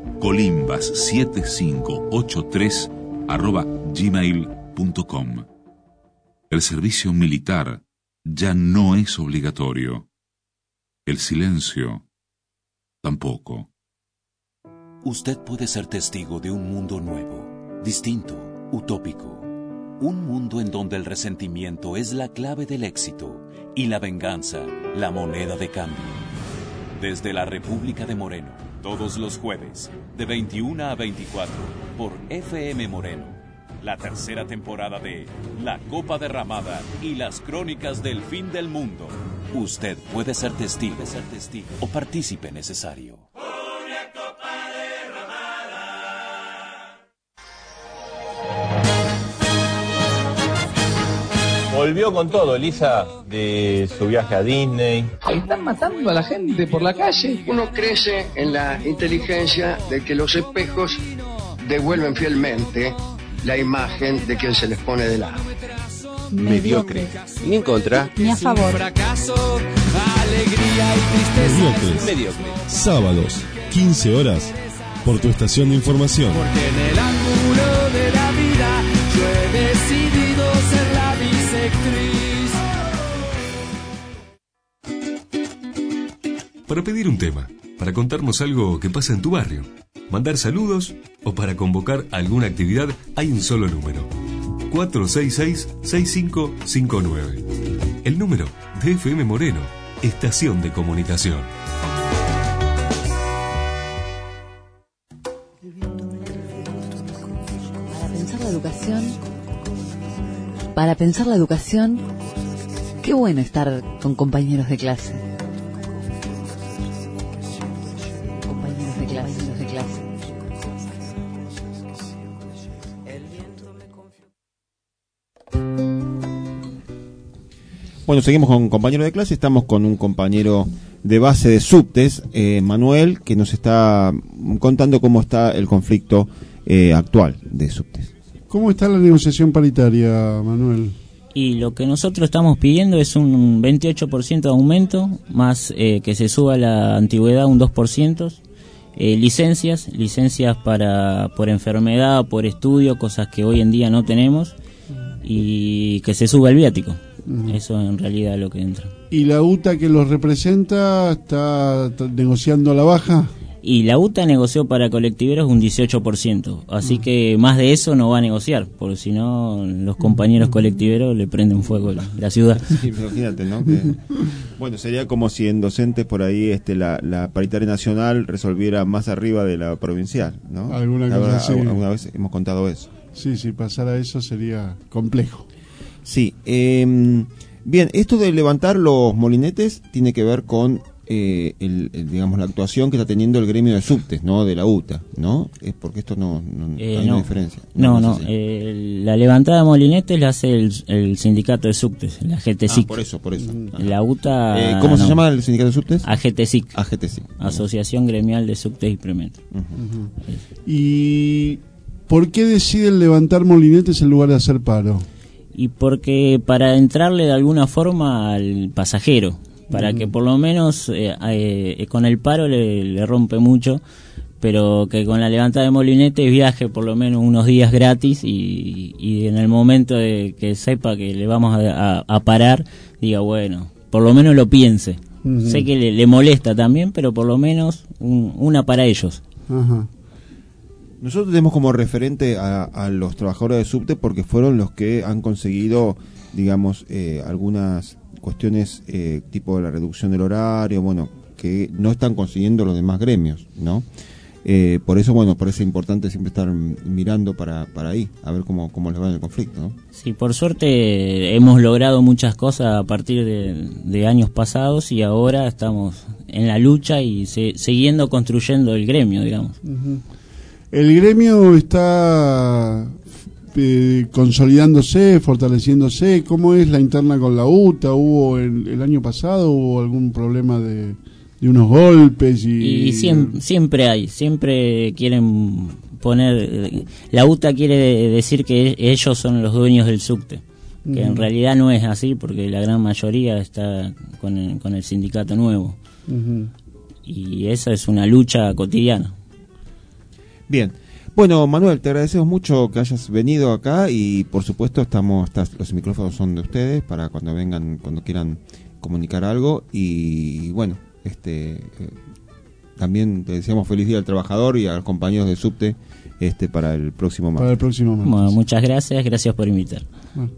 colimbas7583@gmail.com. El servicio militar ya no es obligatorio. El silencio tampoco. Usted puede ser testigo de un mundo nuevo, distinto, utópico. Un mundo en donde el resentimiento es la clave del éxito y la venganza la moneda de cambio. Desde la República de Moreno, todos los jueves, de 21 a 24, por FM Moreno. La tercera temporada de La Copa Derramada y las Crónicas del Fin del Mundo. Usted puede ser testigo o partícipe necesario. Volvió con todo, Elisa, de su viaje a Disney. Están matando a la gente por la calle. Uno crece en la inteligencia de que los espejos devuelven fielmente la imagen de quien se les pone de lado. Mediocre. Ni en contra. Ni a favor. Mediocre. Sábados, 15 horas, por tu estación de información. Porque en el ángulo de la vida yo he decidido ser la bisectriz. Para pedir un tema, para contarnos algo que pasa en tu barrio, mandar saludos o para convocar alguna actividad, hay un solo número: 466-6559. El número de FM Moreno, estación de comunicación. Para pensar la educación, qué bueno estar con compañeros de clase. Compañeros de clase. Bueno, seguimos con compañero de clase. Estamos con un compañero de base de subtes, Manuel, que nos está contando cómo está el conflicto actual de subtes. ¿Cómo está la negociación paritaria, Manuel? Y lo que nosotros estamos pidiendo es un 28% de aumento, más que se suba la antigüedad un 2%, licencias por enfermedad, por estudio, cosas que hoy en día no tenemos, y que se suba el viático. Eso en realidad es lo que entra. ¿Y la UTA que los representa está negociando a la baja? Y la UTA negoció para colectiveros un 18%, así que más de eso no va a negociar, porque si no los compañeros colectiveros le prenden fuego la ciudad. Sí, imagínate, ¿no? Bueno, sería como si en docentes por ahí la paritaria nacional resolviera más arriba de la provincial, ¿no? Alguna vez hemos contado eso. Sí, si pasara eso sería complejo. Sí, bien, esto de levantar los molinetes tiene que ver con digamos la actuación que está teniendo el gremio de subtes, ¿no? De la UTA, ¿no? Es porque esto no hay una diferencia. No. La levantada de molinetes la hace el sindicato de subtes, la GTSIC. Por eso. La UTA. ¿Cómo se llama el sindicato de subtes? AGTSIC. Asociación Gremial de Subtes y Premetro. ¿Y por qué deciden levantar molinetes en lugar de hacer paro? Y porque para entrarle de alguna forma al pasajero, para que por lo menos con el paro le rompe mucho, pero que con la levantada de molinetes viaje por lo menos unos días gratis y en el momento de que sepa que le vamos a parar, diga, bueno, por lo menos lo piense. Sé que le molesta también, pero por lo menos una para ellos. Ajá. Nosotros tenemos como referente a los trabajadores de subte porque fueron los que han conseguido, digamos, algunas cuestiones tipo de la reducción del horario, bueno, que no están consiguiendo los demás gremios, ¿no? Por eso, bueno, parece importante siempre estar mirando para ahí, a ver cómo les va en el conflicto, ¿no? Sí, por suerte hemos logrado muchas cosas a partir de años pasados y ahora estamos en la lucha y siguiendo construyendo el gremio, digamos. El gremio está consolidándose, fortaleciéndose. ¿Cómo es la interna con la UTA? ¿Hubo el año pasado hubo algún problema de unos golpes? Y siempre quieren poner, la UTA quiere decir que ellos son los dueños del subte, que en realidad no es así, porque la gran mayoría está con el sindicato nuevo. Y esa es una lucha cotidiana. Bien. Bueno, Manuel, te agradecemos mucho que hayas venido acá y por supuesto los micrófonos son de ustedes para cuando vengan, cuando quieran comunicar algo y bueno, también te deseamos feliz día al trabajador y a los compañeros de subte para el próximo martes. Bueno, muchas gracias por invitar. Bueno.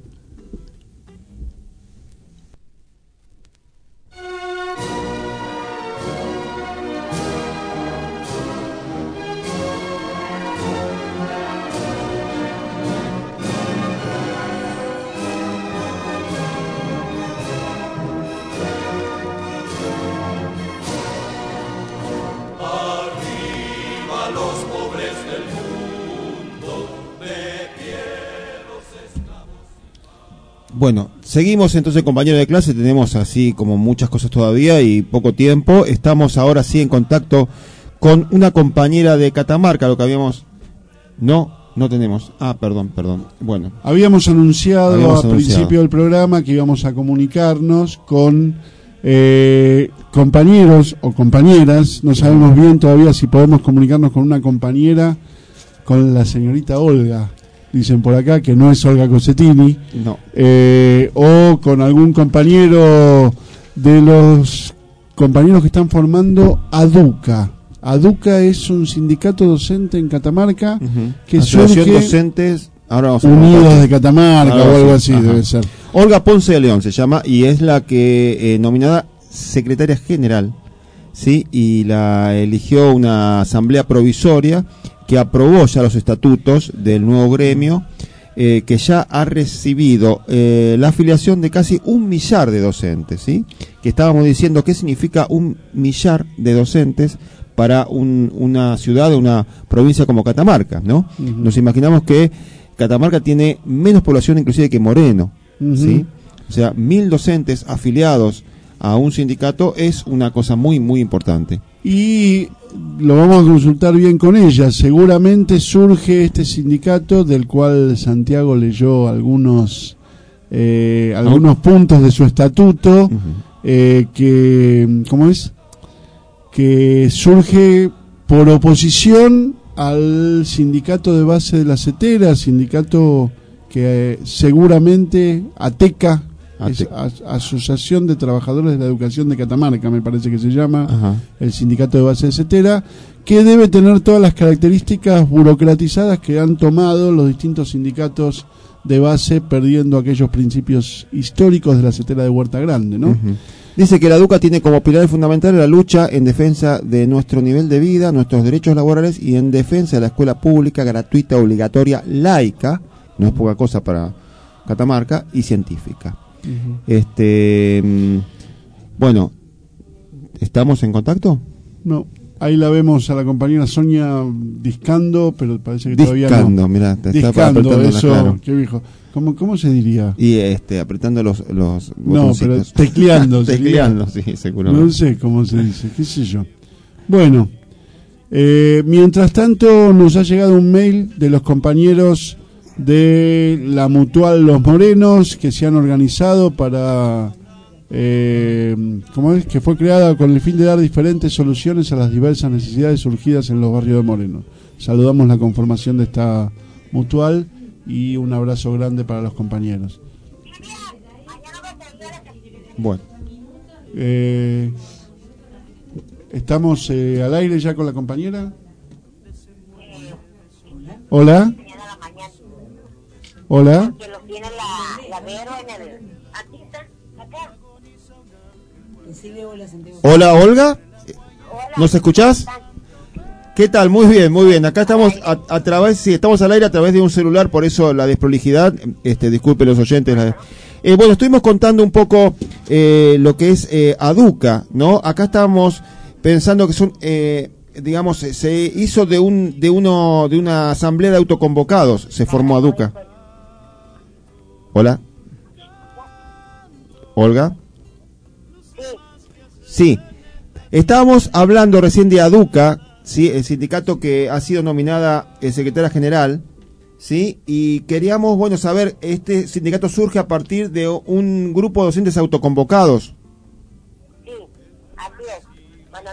Bueno, seguimos entonces, compañeros de clase, tenemos así como muchas cosas todavía y poco tiempo. Estamos ahora sí en contacto con una compañera de Catamarca, lo que habíamos... No tenemos. Perdón. Bueno. Habíamos anunciado al principio del programa que íbamos a comunicarnos con compañeros o compañeras, no sabemos bien todavía si podemos comunicarnos con una compañera, con la señorita Olga. Dicen por acá que no es Olga Cosettini, no. O con algún compañero de los compañeros que están formando ADUCA. ADUCA es un sindicato docente en Catamarca que Asociación surge Docentes Unidos de Catamarca o algo así. Debe ser. Olga Ponce de León se llama y es la que nominada secretaria general, sí, y la eligió una asamblea provisoria que aprobó ya los estatutos del nuevo gremio, que ya ha recibido la afiliación de casi 1 millar de docentes, ¿sí? Que estábamos diciendo qué significa 1 millar de docentes para una ciudad, una provincia como Catamarca, ¿no? Nos imaginamos que Catamarca tiene menos población inclusive que Moreno, ¿sí? O sea, 1000 docentes afiliados a un sindicato es una cosa muy, muy importante. Y lo vamos a consultar bien con ella. Seguramente surge este sindicato del cual Santiago leyó algunos puntos de su estatuto, que ¿cómo es? Que surge por oposición al sindicato de base de la CETERA, sindicato que seguramente ATECA, Asociación de Trabajadores de la Educación de Catamarca, me parece que se llama, el sindicato de base de CETERA, que debe tener todas las características burocratizadas que han tomado los distintos sindicatos de base, perdiendo aquellos principios históricos de la CETERA de Huerta Grande, ¿no? Dice que la ADUCA tiene como pilar fundamental la lucha en defensa de nuestro nivel de vida, nuestros derechos laborales y en defensa de la escuela pública, gratuita, obligatoria, laica, no es poca cosa para Catamarca, y científica. Bueno, ¿estamos en contacto? No, ahí la vemos a la compañera Sonia discando, pero parece que todavía no. Discando, mirá, te está apretando eso, claro. ¿Qué dijo? ¿Cómo se diría? Y apretando los no, pero tecleando. Tecleando, sí, seguramente. No sé cómo se dice, qué sé yo. Bueno, mientras tanto nos ha llegado un mail de los compañeros de la Mutual Los Morenos que se han organizado para que fue creada con el fin de dar diferentes soluciones a las diversas necesidades surgidas en los barrios de Moreno. Saludamos la conformación de esta mutual y un abrazo grande para los compañeros. Bueno, estamos al aire ya con la compañera. Hola. Hola. Hola, Olga. ¿Nos escuchás? ¿Qué tal? Muy bien, muy bien. Acá estamos a través, sí, estamos al aire a través de un celular, por eso la desprolijidad. Disculpen los oyentes. Bueno, estuvimos contando un poco lo que es ADUCA, ¿no? Acá estábamos pensando que son, digamos, se hizo de una asamblea de autoconvocados, se formó ADUCA. Hola. Olga. Sí. Estábamos hablando recién de ADUCA, sí, el sindicato que ha sido nominada secretaria general, sí, y queríamos, bueno, saber, este sindicato surge a partir de un grupo de docentes autoconvocados. Sí, así es.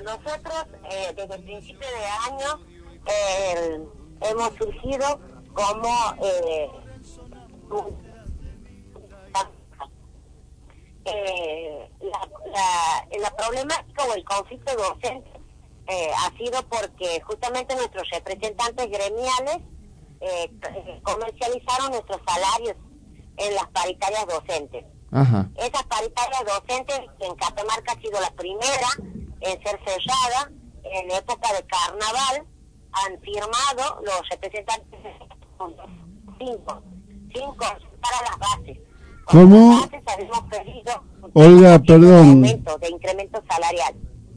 nosotros desde el principio de año hemos surgido como la problemática o el conflicto docente ha sido porque justamente nuestros representantes gremiales comercializaron nuestros salarios en las paritarias docentes. Ajá. Esas paritarias docentes en Catamarca ha sido la primera en ser cerrada en época de carnaval. Han firmado los representantes cinco para las bases. ¿Cómo? Las bases habíamos pedido Olga, perdón. de incremento salarial.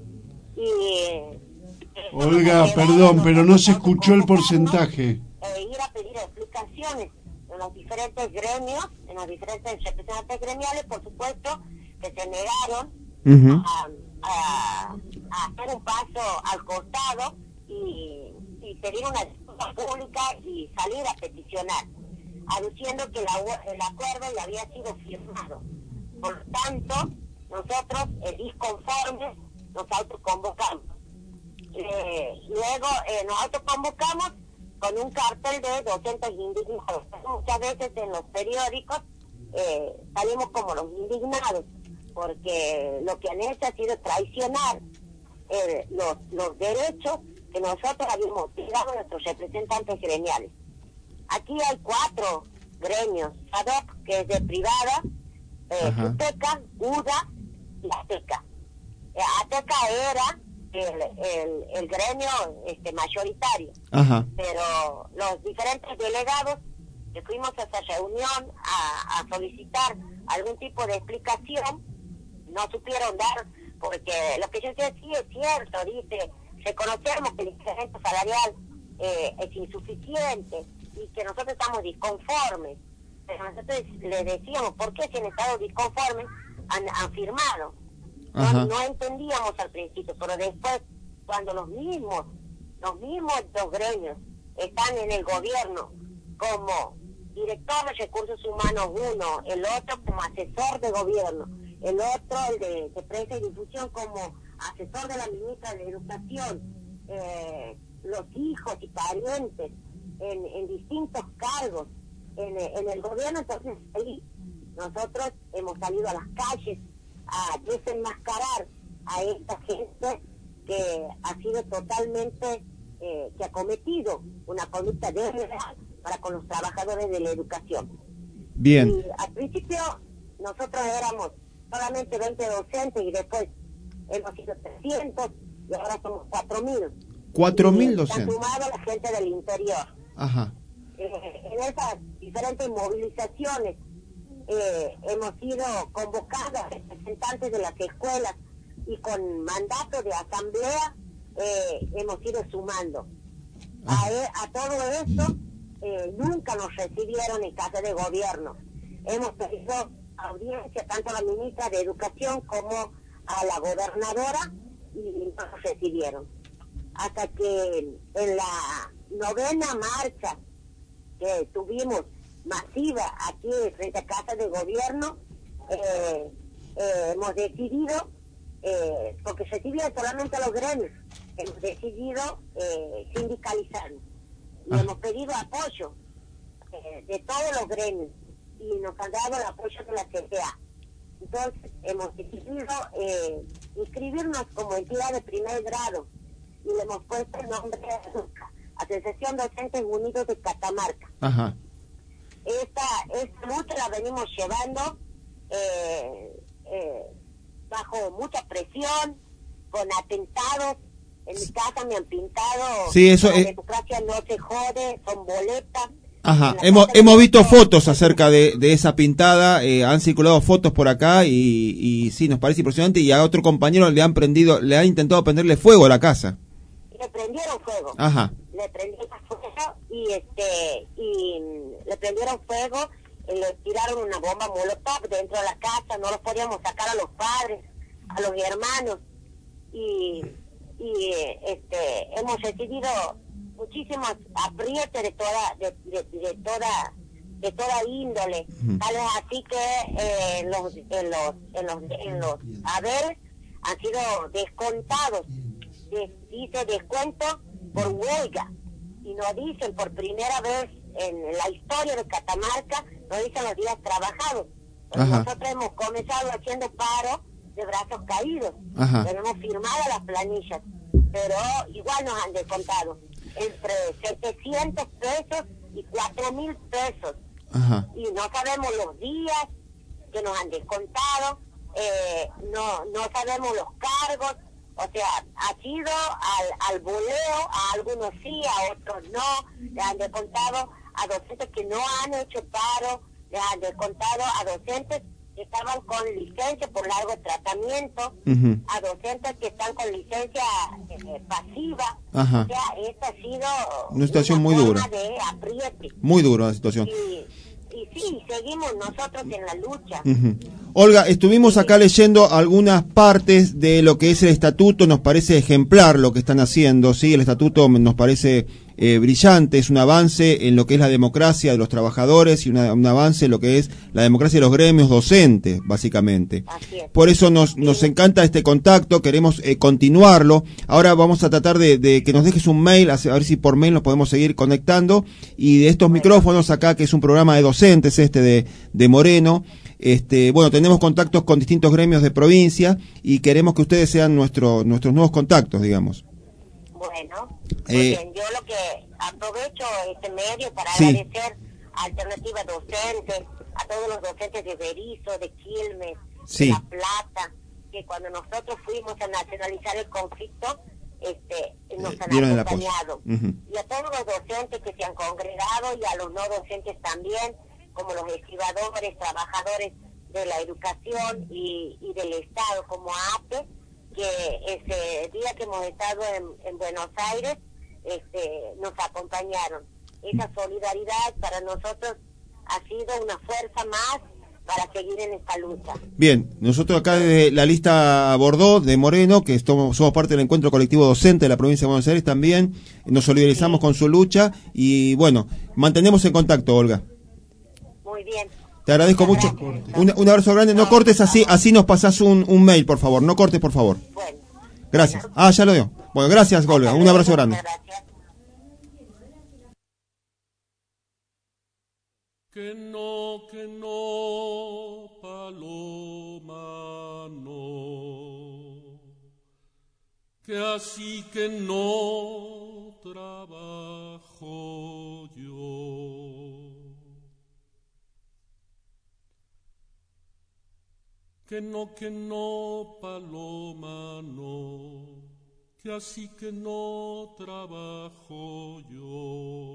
Olga, perdón, pero no se escuchó el porcentaje. Ir a pedir explicaciones en los diferentes gremios, en los diferentes representantes gremiales, por supuesto, que se negaron a hacer un paso al costado y pedir una disculpa pública y salir a peticionar, aduciendo que el acuerdo ya había sido firmado. Por lo tanto, nosotros, disconformes, nos autoconvocamos. Luego nos autoconvocamos con un cartel de docentes indignados. Muchas veces en los periódicos salimos como los indignados, porque lo que han hecho ha sido traicionar los derechos que nosotros habíamos tirado a nuestros representantes gremiales. Aquí hay 4 gremios, SADOC, que es de privada, ATECA, UDA y ATECA. ATECA era el gremio mayoritario. Ajá. Pero los diferentes delegados que fuimos a esa reunión a solicitar algún tipo de explicación, no supieron dar, porque lo que yo decía sí es cierto, dice, reconocemos que el incremento salarial es insuficiente y que nosotros estamos disconformes, pero nosotros les decíamos, ¿por qué si han estado disconformes han firmado? No entendíamos al principio, pero después, cuando los mismos dos gremios están en el gobierno como director de recursos humanos uno, el otro como asesor de gobierno, el otro, el de prensa y difusión, como asesor de la ministra de Educación, los hijos y parientes en distintos cargos en el gobierno. Entonces ahí nosotros hemos salido a las calles a desenmascarar a esta gente que ha sido totalmente, que ha cometido una conducta desleal para con los trabajadores de la educación. Bien. Y al principio nosotros éramos solamente 20 docentes y después hemos sido 300 y ahora somos 4.000. 4.000 docentes. Se han sumado la gente del interior. Ajá. En esas diferentes movilizaciones hemos sido convocados representantes de las escuelas y con mandato de asamblea hemos ido sumando. A todo esto nunca nos recibieron en casa de gobierno. Hemos pedido audiencia tanto a la ministra de Educación como a la gobernadora y no nos recibieron. Hasta que en la 9ª marcha que tuvimos masiva aquí frente a casa de gobierno, hemos decidido, porque recibían solamente a los gremios, hemos decidido sindicalizarnos y hemos pedido apoyo de todos los gremios y nos han dado el apoyo de la CTA. Entonces hemos decidido inscribirnos como entidad de primer grado y le hemos puesto el nombre de Asociación Docentes Unidos de Catamarca. Ajá. Esta lucha la venimos llevando bajo mucha presión, con atentados. En mi casa me han pintado, sí, eso la democracia no se jode, son boletas. Ajá, hemos visto fotos acerca de esa pintada, han circulado fotos por acá y sí, nos parece impresionante, y a otro compañero le han intentado prenderle fuego a la casa. Le prendieron fuego. Ajá. Le prendieron fuego y le prendieron fuego, le tiraron una bomba molotov dentro de la casa, no los podíamos sacar a los padres, a los hermanos y hemos recibido muchísimos aprietes de toda índole, tal vez así que en los haberes han sido descontados dice descuento por huelga, y nos dicen por primera vez en la historia de Catamarca, nos dicen los días trabajados. Nosotros hemos comenzado haciendo paro de brazos caídos. Tenemos firmadas las planillas, pero igual nos han descontado entre 700 pesos y 4.000 pesos. Y no sabemos los días que nos han descontado, no sabemos los cargos. O sea, ha sido al voleo, a algunos sí, a otros no. Le han descontado a docentes que no han hecho paro, le han descontado a docentes que estaban con licencia por largo tratamiento, a docentes que están con licencia pasiva. O sea, esta ha sido una situación muy dura. De apriete. Muy dura la situación. Y sí, seguimos nosotros en la lucha. Olga, estuvimos acá leyendo algunas partes de lo que es el estatuto, nos parece ejemplar lo que están haciendo, sí, el estatuto nos parece brillante, es un avance en lo que es la democracia de los trabajadores y un avance en lo que es la democracia de los gremios docentes, básicamente. Por eso nos encanta este contacto, queremos continuarlo. Ahora vamos a tratar de que nos dejes un mail, a ver si por mail nos podemos seguir conectando, y de estos micrófonos acá, que es un programa de docentes de Moreno. Bueno, tenemos contactos con distintos gremios de provincia y queremos que ustedes sean nuestros nuevos contactos, digamos. Bueno, muy bien. Yo lo que aprovecho este medio para agradecer a Alternativa Docente, a todos los docentes de Berizo, de Quilmes, de La Plata, que cuando nosotros fuimos a nacionalizar el conflicto, nos han acompañado. Y a todos los docentes que se han congregado y a los no docentes también, como los escribadores, trabajadores de la educación y del Estado, como APE, que ese día que hemos estado en Buenos Aires, nos acompañaron. Esa solidaridad para nosotros ha sido una fuerza más para seguir en esta lucha. Bien, nosotros acá desde la lista Bordeaux de Moreno, que somos parte del encuentro colectivo docente de la provincia de Buenos Aires, también nos solidarizamos con su lucha y bueno, mantenemos en contacto, Olga. Muy bien. Te agradezco mucho. Un abrazo grande. No cortes así nos pasás un mail, por favor. No cortes, por favor. Bueno. Gracias. Ya lo dio. Bueno, gracias, Olga. Un abrazo grande. Que no, paloma, no. Que así que no trabajo yo. Que no, paloma, no, que así que no trabajo yo.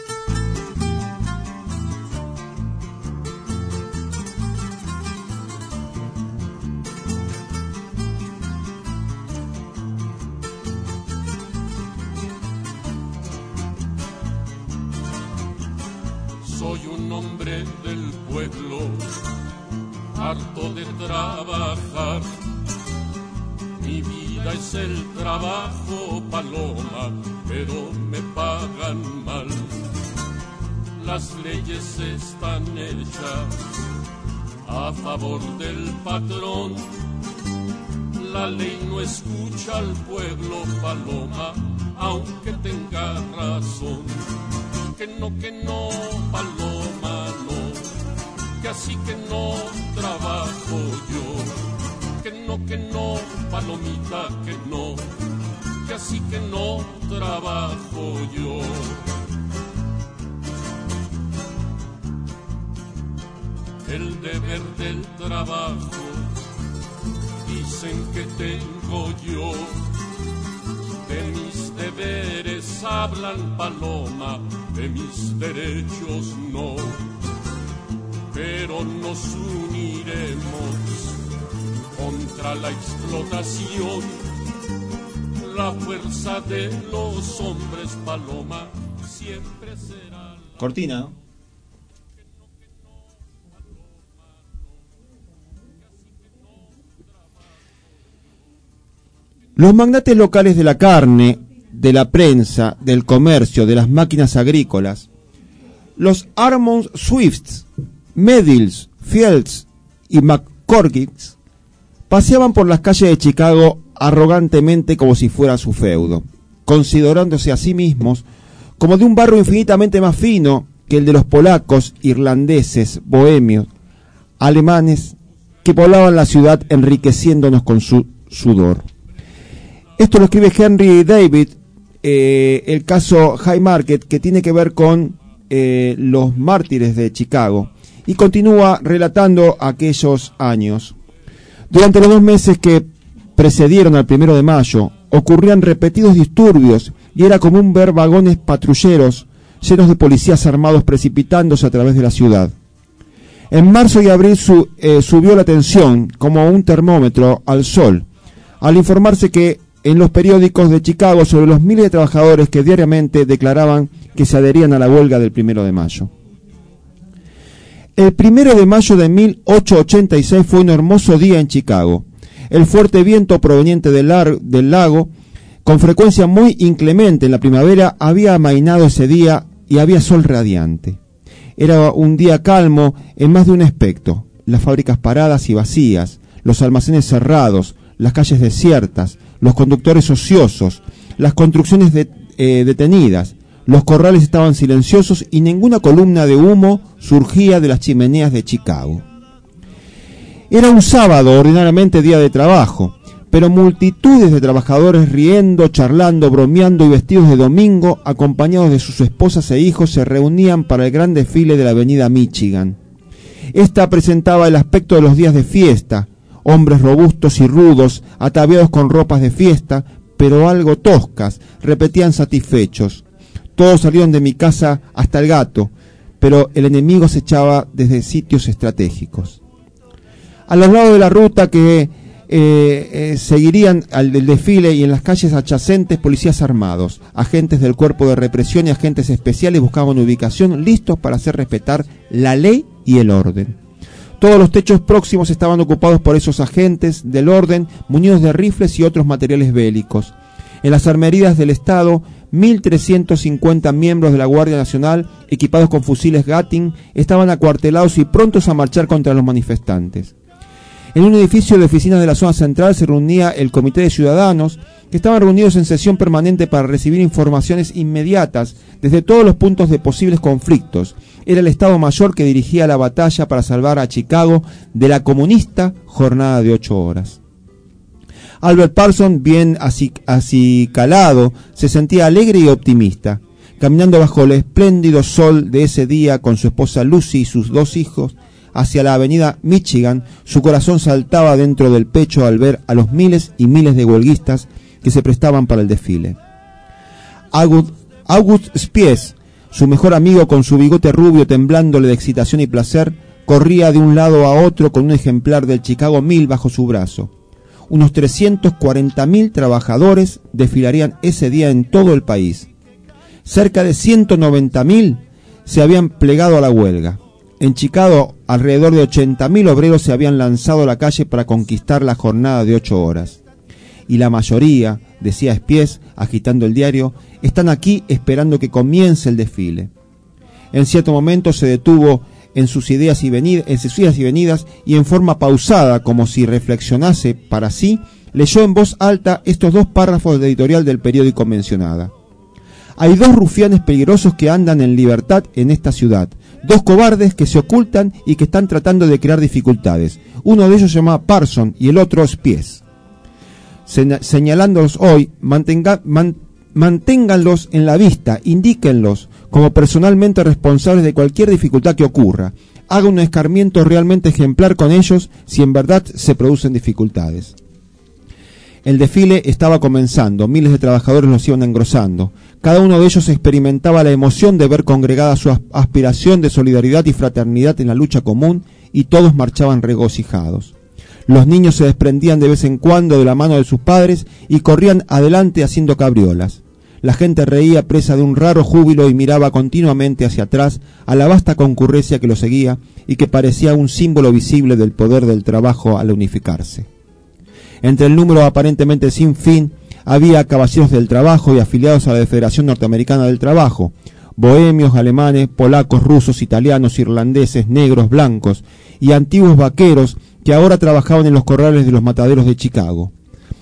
Soy un hombre del pueblo, harto de trabajar. Mi vida es el trabajo, paloma, pero me pagan mal. Las leyes están hechas a favor del patrón. La ley no escucha al pueblo, paloma, aunque tenga razón. Que no, paloma, no, que así que no trabajo yo. Que no, palomita, que así que no trabajo yo. El deber del trabajo dicen que tengo yo. De mis deberes hablan, paloma, de mis derechos no. Pero nos uniremos contra la explotación. La fuerza de los hombres, paloma, siempre será. Cortina, ¿no? Los magnates locales de la carne, de la prensa, del comercio, de las máquinas agrícolas, los Armond Swifts, Medills, Fields y McCormick paseaban por las calles de Chicago arrogantemente como si fuera su feudo, considerándose a sí mismos como de un barro infinitamente más fino que el de los polacos, irlandeses, bohemios, alemanes, que poblaban la ciudad enriqueciéndonos con su sudor. Esto lo escribe Henry David, el caso Haymarket, que tiene que ver con los mártires de Chicago, y continúa relatando aquellos años. Durante los 2 meses que precedieron al 1 de mayo, ocurrían repetidos disturbios y era común ver vagones patrulleros llenos de policías armados precipitándose a través de la ciudad. En marzo y abril subió la tensión como un termómetro al sol, al informarse que en los periódicos de Chicago sobre los miles de trabajadores que diariamente declaraban que se adherían a la huelga del 1 de mayo. El 1 de mayo de 1886 fue un hermoso día en Chicago. El fuerte viento proveniente del lago, con frecuencia muy inclemente en la primavera, había amainado ese día y había sol radiante. Era un día calmo en más de un aspecto: las fábricas paradas y vacías, los almacenes cerrados, las calles desiertas, los conductores ociosos, las construcciones detenidas, los corrales estaban silenciosos y ninguna columna de humo surgía de las chimeneas de Chicago. Era un sábado, ordinariamente día de trabajo, pero multitudes de trabajadores riendo, charlando, bromeando y vestidos de domingo, acompañados de sus esposas e hijos, se reunían para el gran desfile de la avenida Michigan. Esta presentaba el aspecto de los días de fiesta: hombres robustos y rudos, ataviados con ropas de fiesta, pero algo toscas, repetían satisfechos: todos salieron de mi casa hasta el gato, pero el enemigo acechaba desde sitios estratégicos. A los lados de la ruta que seguirían al del desfile y en las calles adyacentes, policías armados, agentes del cuerpo de represión y agentes especiales buscaban ubicación, listos para hacer respetar la ley y el orden. Todos los techos próximos estaban ocupados por esos agentes del orden, munidos de rifles y otros materiales bélicos. En las armerías del Estado, 1.350 miembros de la Guardia Nacional, equipados con fusiles Gatling, estaban acuartelados y prontos a marchar contra los manifestantes. En un edificio de oficinas de la zona central se reunía el Comité de Ciudadanos, que estaban reunidos en sesión permanente para recibir informaciones inmediatas desde todos los puntos de posibles conflictos. Era el Estado Mayor que dirigía la batalla para salvar a Chicago de la comunista jornada de 8 horas. Albert Parsons, bien acicalado, se sentía alegre y optimista. Caminando bajo el espléndido sol de ese día con su esposa Lucy y sus 2 hijos hacia la avenida Michigan, su corazón saltaba dentro del pecho al ver a los miles y miles de huelguistas que se prestaban para el desfile. August Spies, su mejor amigo, con su bigote rubio temblándole de excitación y placer, corría de un lado a otro con un ejemplar del Chicago 1000 bajo su brazo. Unos 340.000 trabajadores desfilarían ese día en todo el país. Cerca de 190.000 se habían plegado a la huelga. En Chicago, alrededor de 80.000 obreros se habían lanzado a la calle para conquistar la jornada de 8 horas. Y la mayoría, decía Spies, agitando el diario, están aquí esperando que comience el desfile. En cierto momento se detuvo en sus ideas y venidas y en forma pausada, como si reflexionase para sí, leyó en voz alta estos 2 párrafos del editorial del periódico mencionada. Hay 2 rufianes peligrosos que andan en libertad en esta ciudad, 2 cobardes que se ocultan y que están tratando de crear dificultades. Uno de ellos se llama Parsons y el otro Spies. Señalándolos hoy, manténganlos en la vista, indíquenlos como personalmente responsables de cualquier dificultad que ocurra. Haga un escarmiento realmente ejemplar con ellos si en verdad se producen dificultades. El desfile estaba comenzando, miles de trabajadores los iban engrosando. Cada uno de ellos experimentaba la emoción de ver congregada su aspiración de solidaridad y fraternidad en la lucha común, y todos marchaban regocijados. Los niños se desprendían de vez en cuando de la mano de sus padres y corrían adelante haciendo cabriolas. La gente reía presa de un raro júbilo y miraba continuamente hacia atrás a la vasta concurrencia que lo seguía y que parecía un símbolo visible del poder del trabajo al unificarse. Entre el número aparentemente sin fin había caballeros del trabajo y afiliados a la Federación Norteamericana del Trabajo, bohemios, alemanes, polacos, rusos, italianos, irlandeses, negros, blancos y antiguos vaqueros que ahora trabajaban en los corrales de los mataderos de Chicago.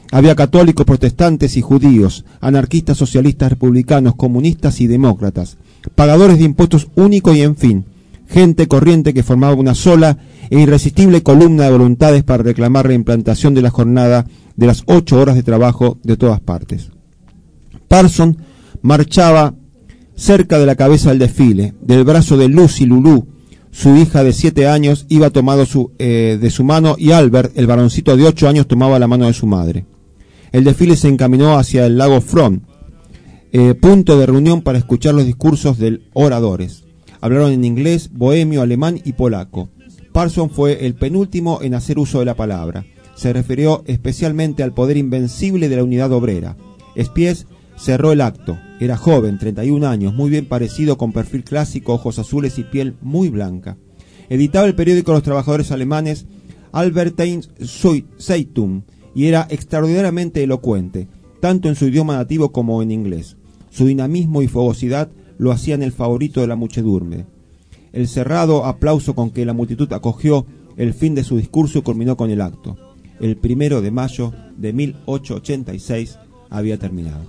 Había católicos, protestantes y judíos, anarquistas, socialistas, republicanos, comunistas y demócratas, pagadores de impuestos únicos y, en fin, gente corriente que formaba una sola e irresistible columna de voluntades para reclamar la implantación de la jornada de las 8 horas de trabajo de todas partes. Parson marchaba cerca de la cabeza del desfile, del brazo de Lucy Lulú. Su hija de 7 años iba tomado de su mano, y Albert, el varoncito de 8 años, tomaba la mano de su madre. El desfile se encaminó hacia el lago Front, punto de reunión para escuchar los discursos de oradores. Hablaron en inglés, bohemio, alemán y polaco. Parson fue el penúltimo en hacer uso de la palabra. Se refirió especialmente al poder invencible de la unidad obrera. Spies cerró el acto. Era joven, 31 años, muy bien parecido, con perfil clásico, ojos azules y piel muy blanca. Editaba el periódico de los trabajadores alemanes Albertine Zeitung y era extraordinariamente elocuente, tanto en su idioma nativo como en inglés. Su dinamismo y fogosidad lo hacían el favorito de la muchedumbre. El cerrado aplauso con que la multitud acogió el fin de su discurso culminó con el acto. El 1 de mayo de 1886 había terminado.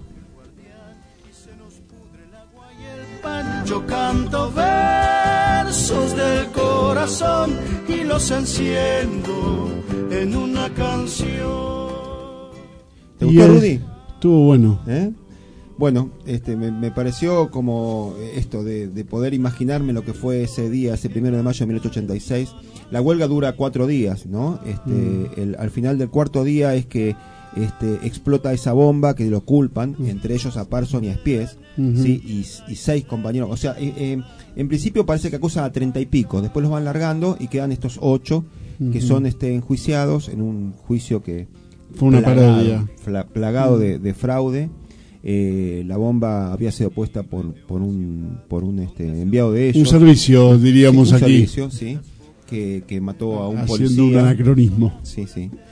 Yo canto versos del corazón y los enciendo en una canción. ¿Te gustó, Rudy? Estuvo bueno. Bueno, me pareció como esto de poder imaginarme lo que fue ese día, ese 1 de mayo de 1886. La huelga dura 4 días, ¿no? Al final del cuarto día es que explota esa bomba que lo culpan, entre ellos a Parson y a Spies, ¿sí? y 6 compañeros. O sea, en principio parece que acusan a 30 y pico, después los van largando y quedan estos 8 que son enjuiciados en un juicio que fue una parodia, plagado de fraude. La bomba había sido puesta por un enviado de ellos, un servicio, diríamos, un aquí servicio, sí, que mató a un policía, haciendo un anacronismo. Sí.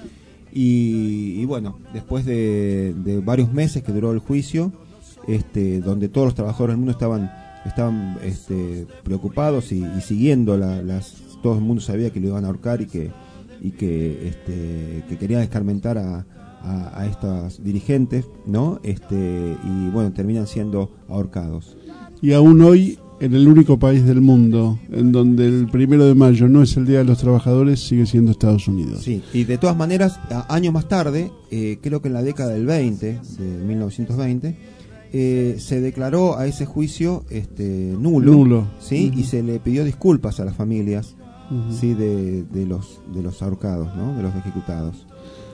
Y bueno, después de varios meses que duró el juicio, donde todos los trabajadores del mundo estaban preocupados y siguiendo todo el mundo sabía que lo iban a ahorcar y que querían escarmentar a estos dirigentes, ¿no? Y bueno, terminan siendo ahorcados. Y aún hoy, en el único país del mundo en donde el 1 de mayo no es el Día de los Trabajadores, sigue siendo Estados Unidos. Sí, y de todas maneras, años más tarde, creo que en la década del 20, de 1920, se declaró a ese juicio nulo, ¿sí? Y se le pidió disculpas a las familias, ¿sí? de los ahorcados, ¿no? De los ejecutados.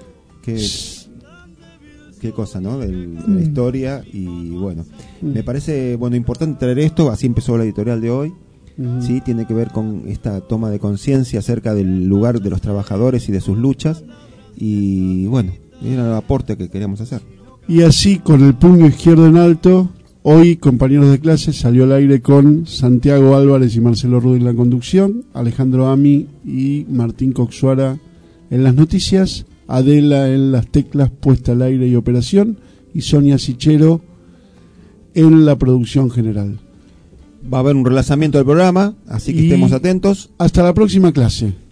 Qué cosa, ¿no? De la historia. Y bueno, me parece importante traer esto. Así empezó la editorial de hoy. Sí, tiene que ver con esta toma de conciencia acerca del lugar de los trabajadores y de sus luchas. Y bueno, era el aporte que queríamos hacer. Y así, con el puño izquierdo en alto, hoy, compañeros de clase, salió al aire con Santiago Álvarez y Marcelo Rudy en la conducción, Alejandro Ami y Martín Coxuara en las noticias, Adela en las teclas, puesta al aire y operación, y Sonia Sichero en la producción general. Va a haber un relanzamiento del programa, así que estemos atentos. Hasta la próxima clase.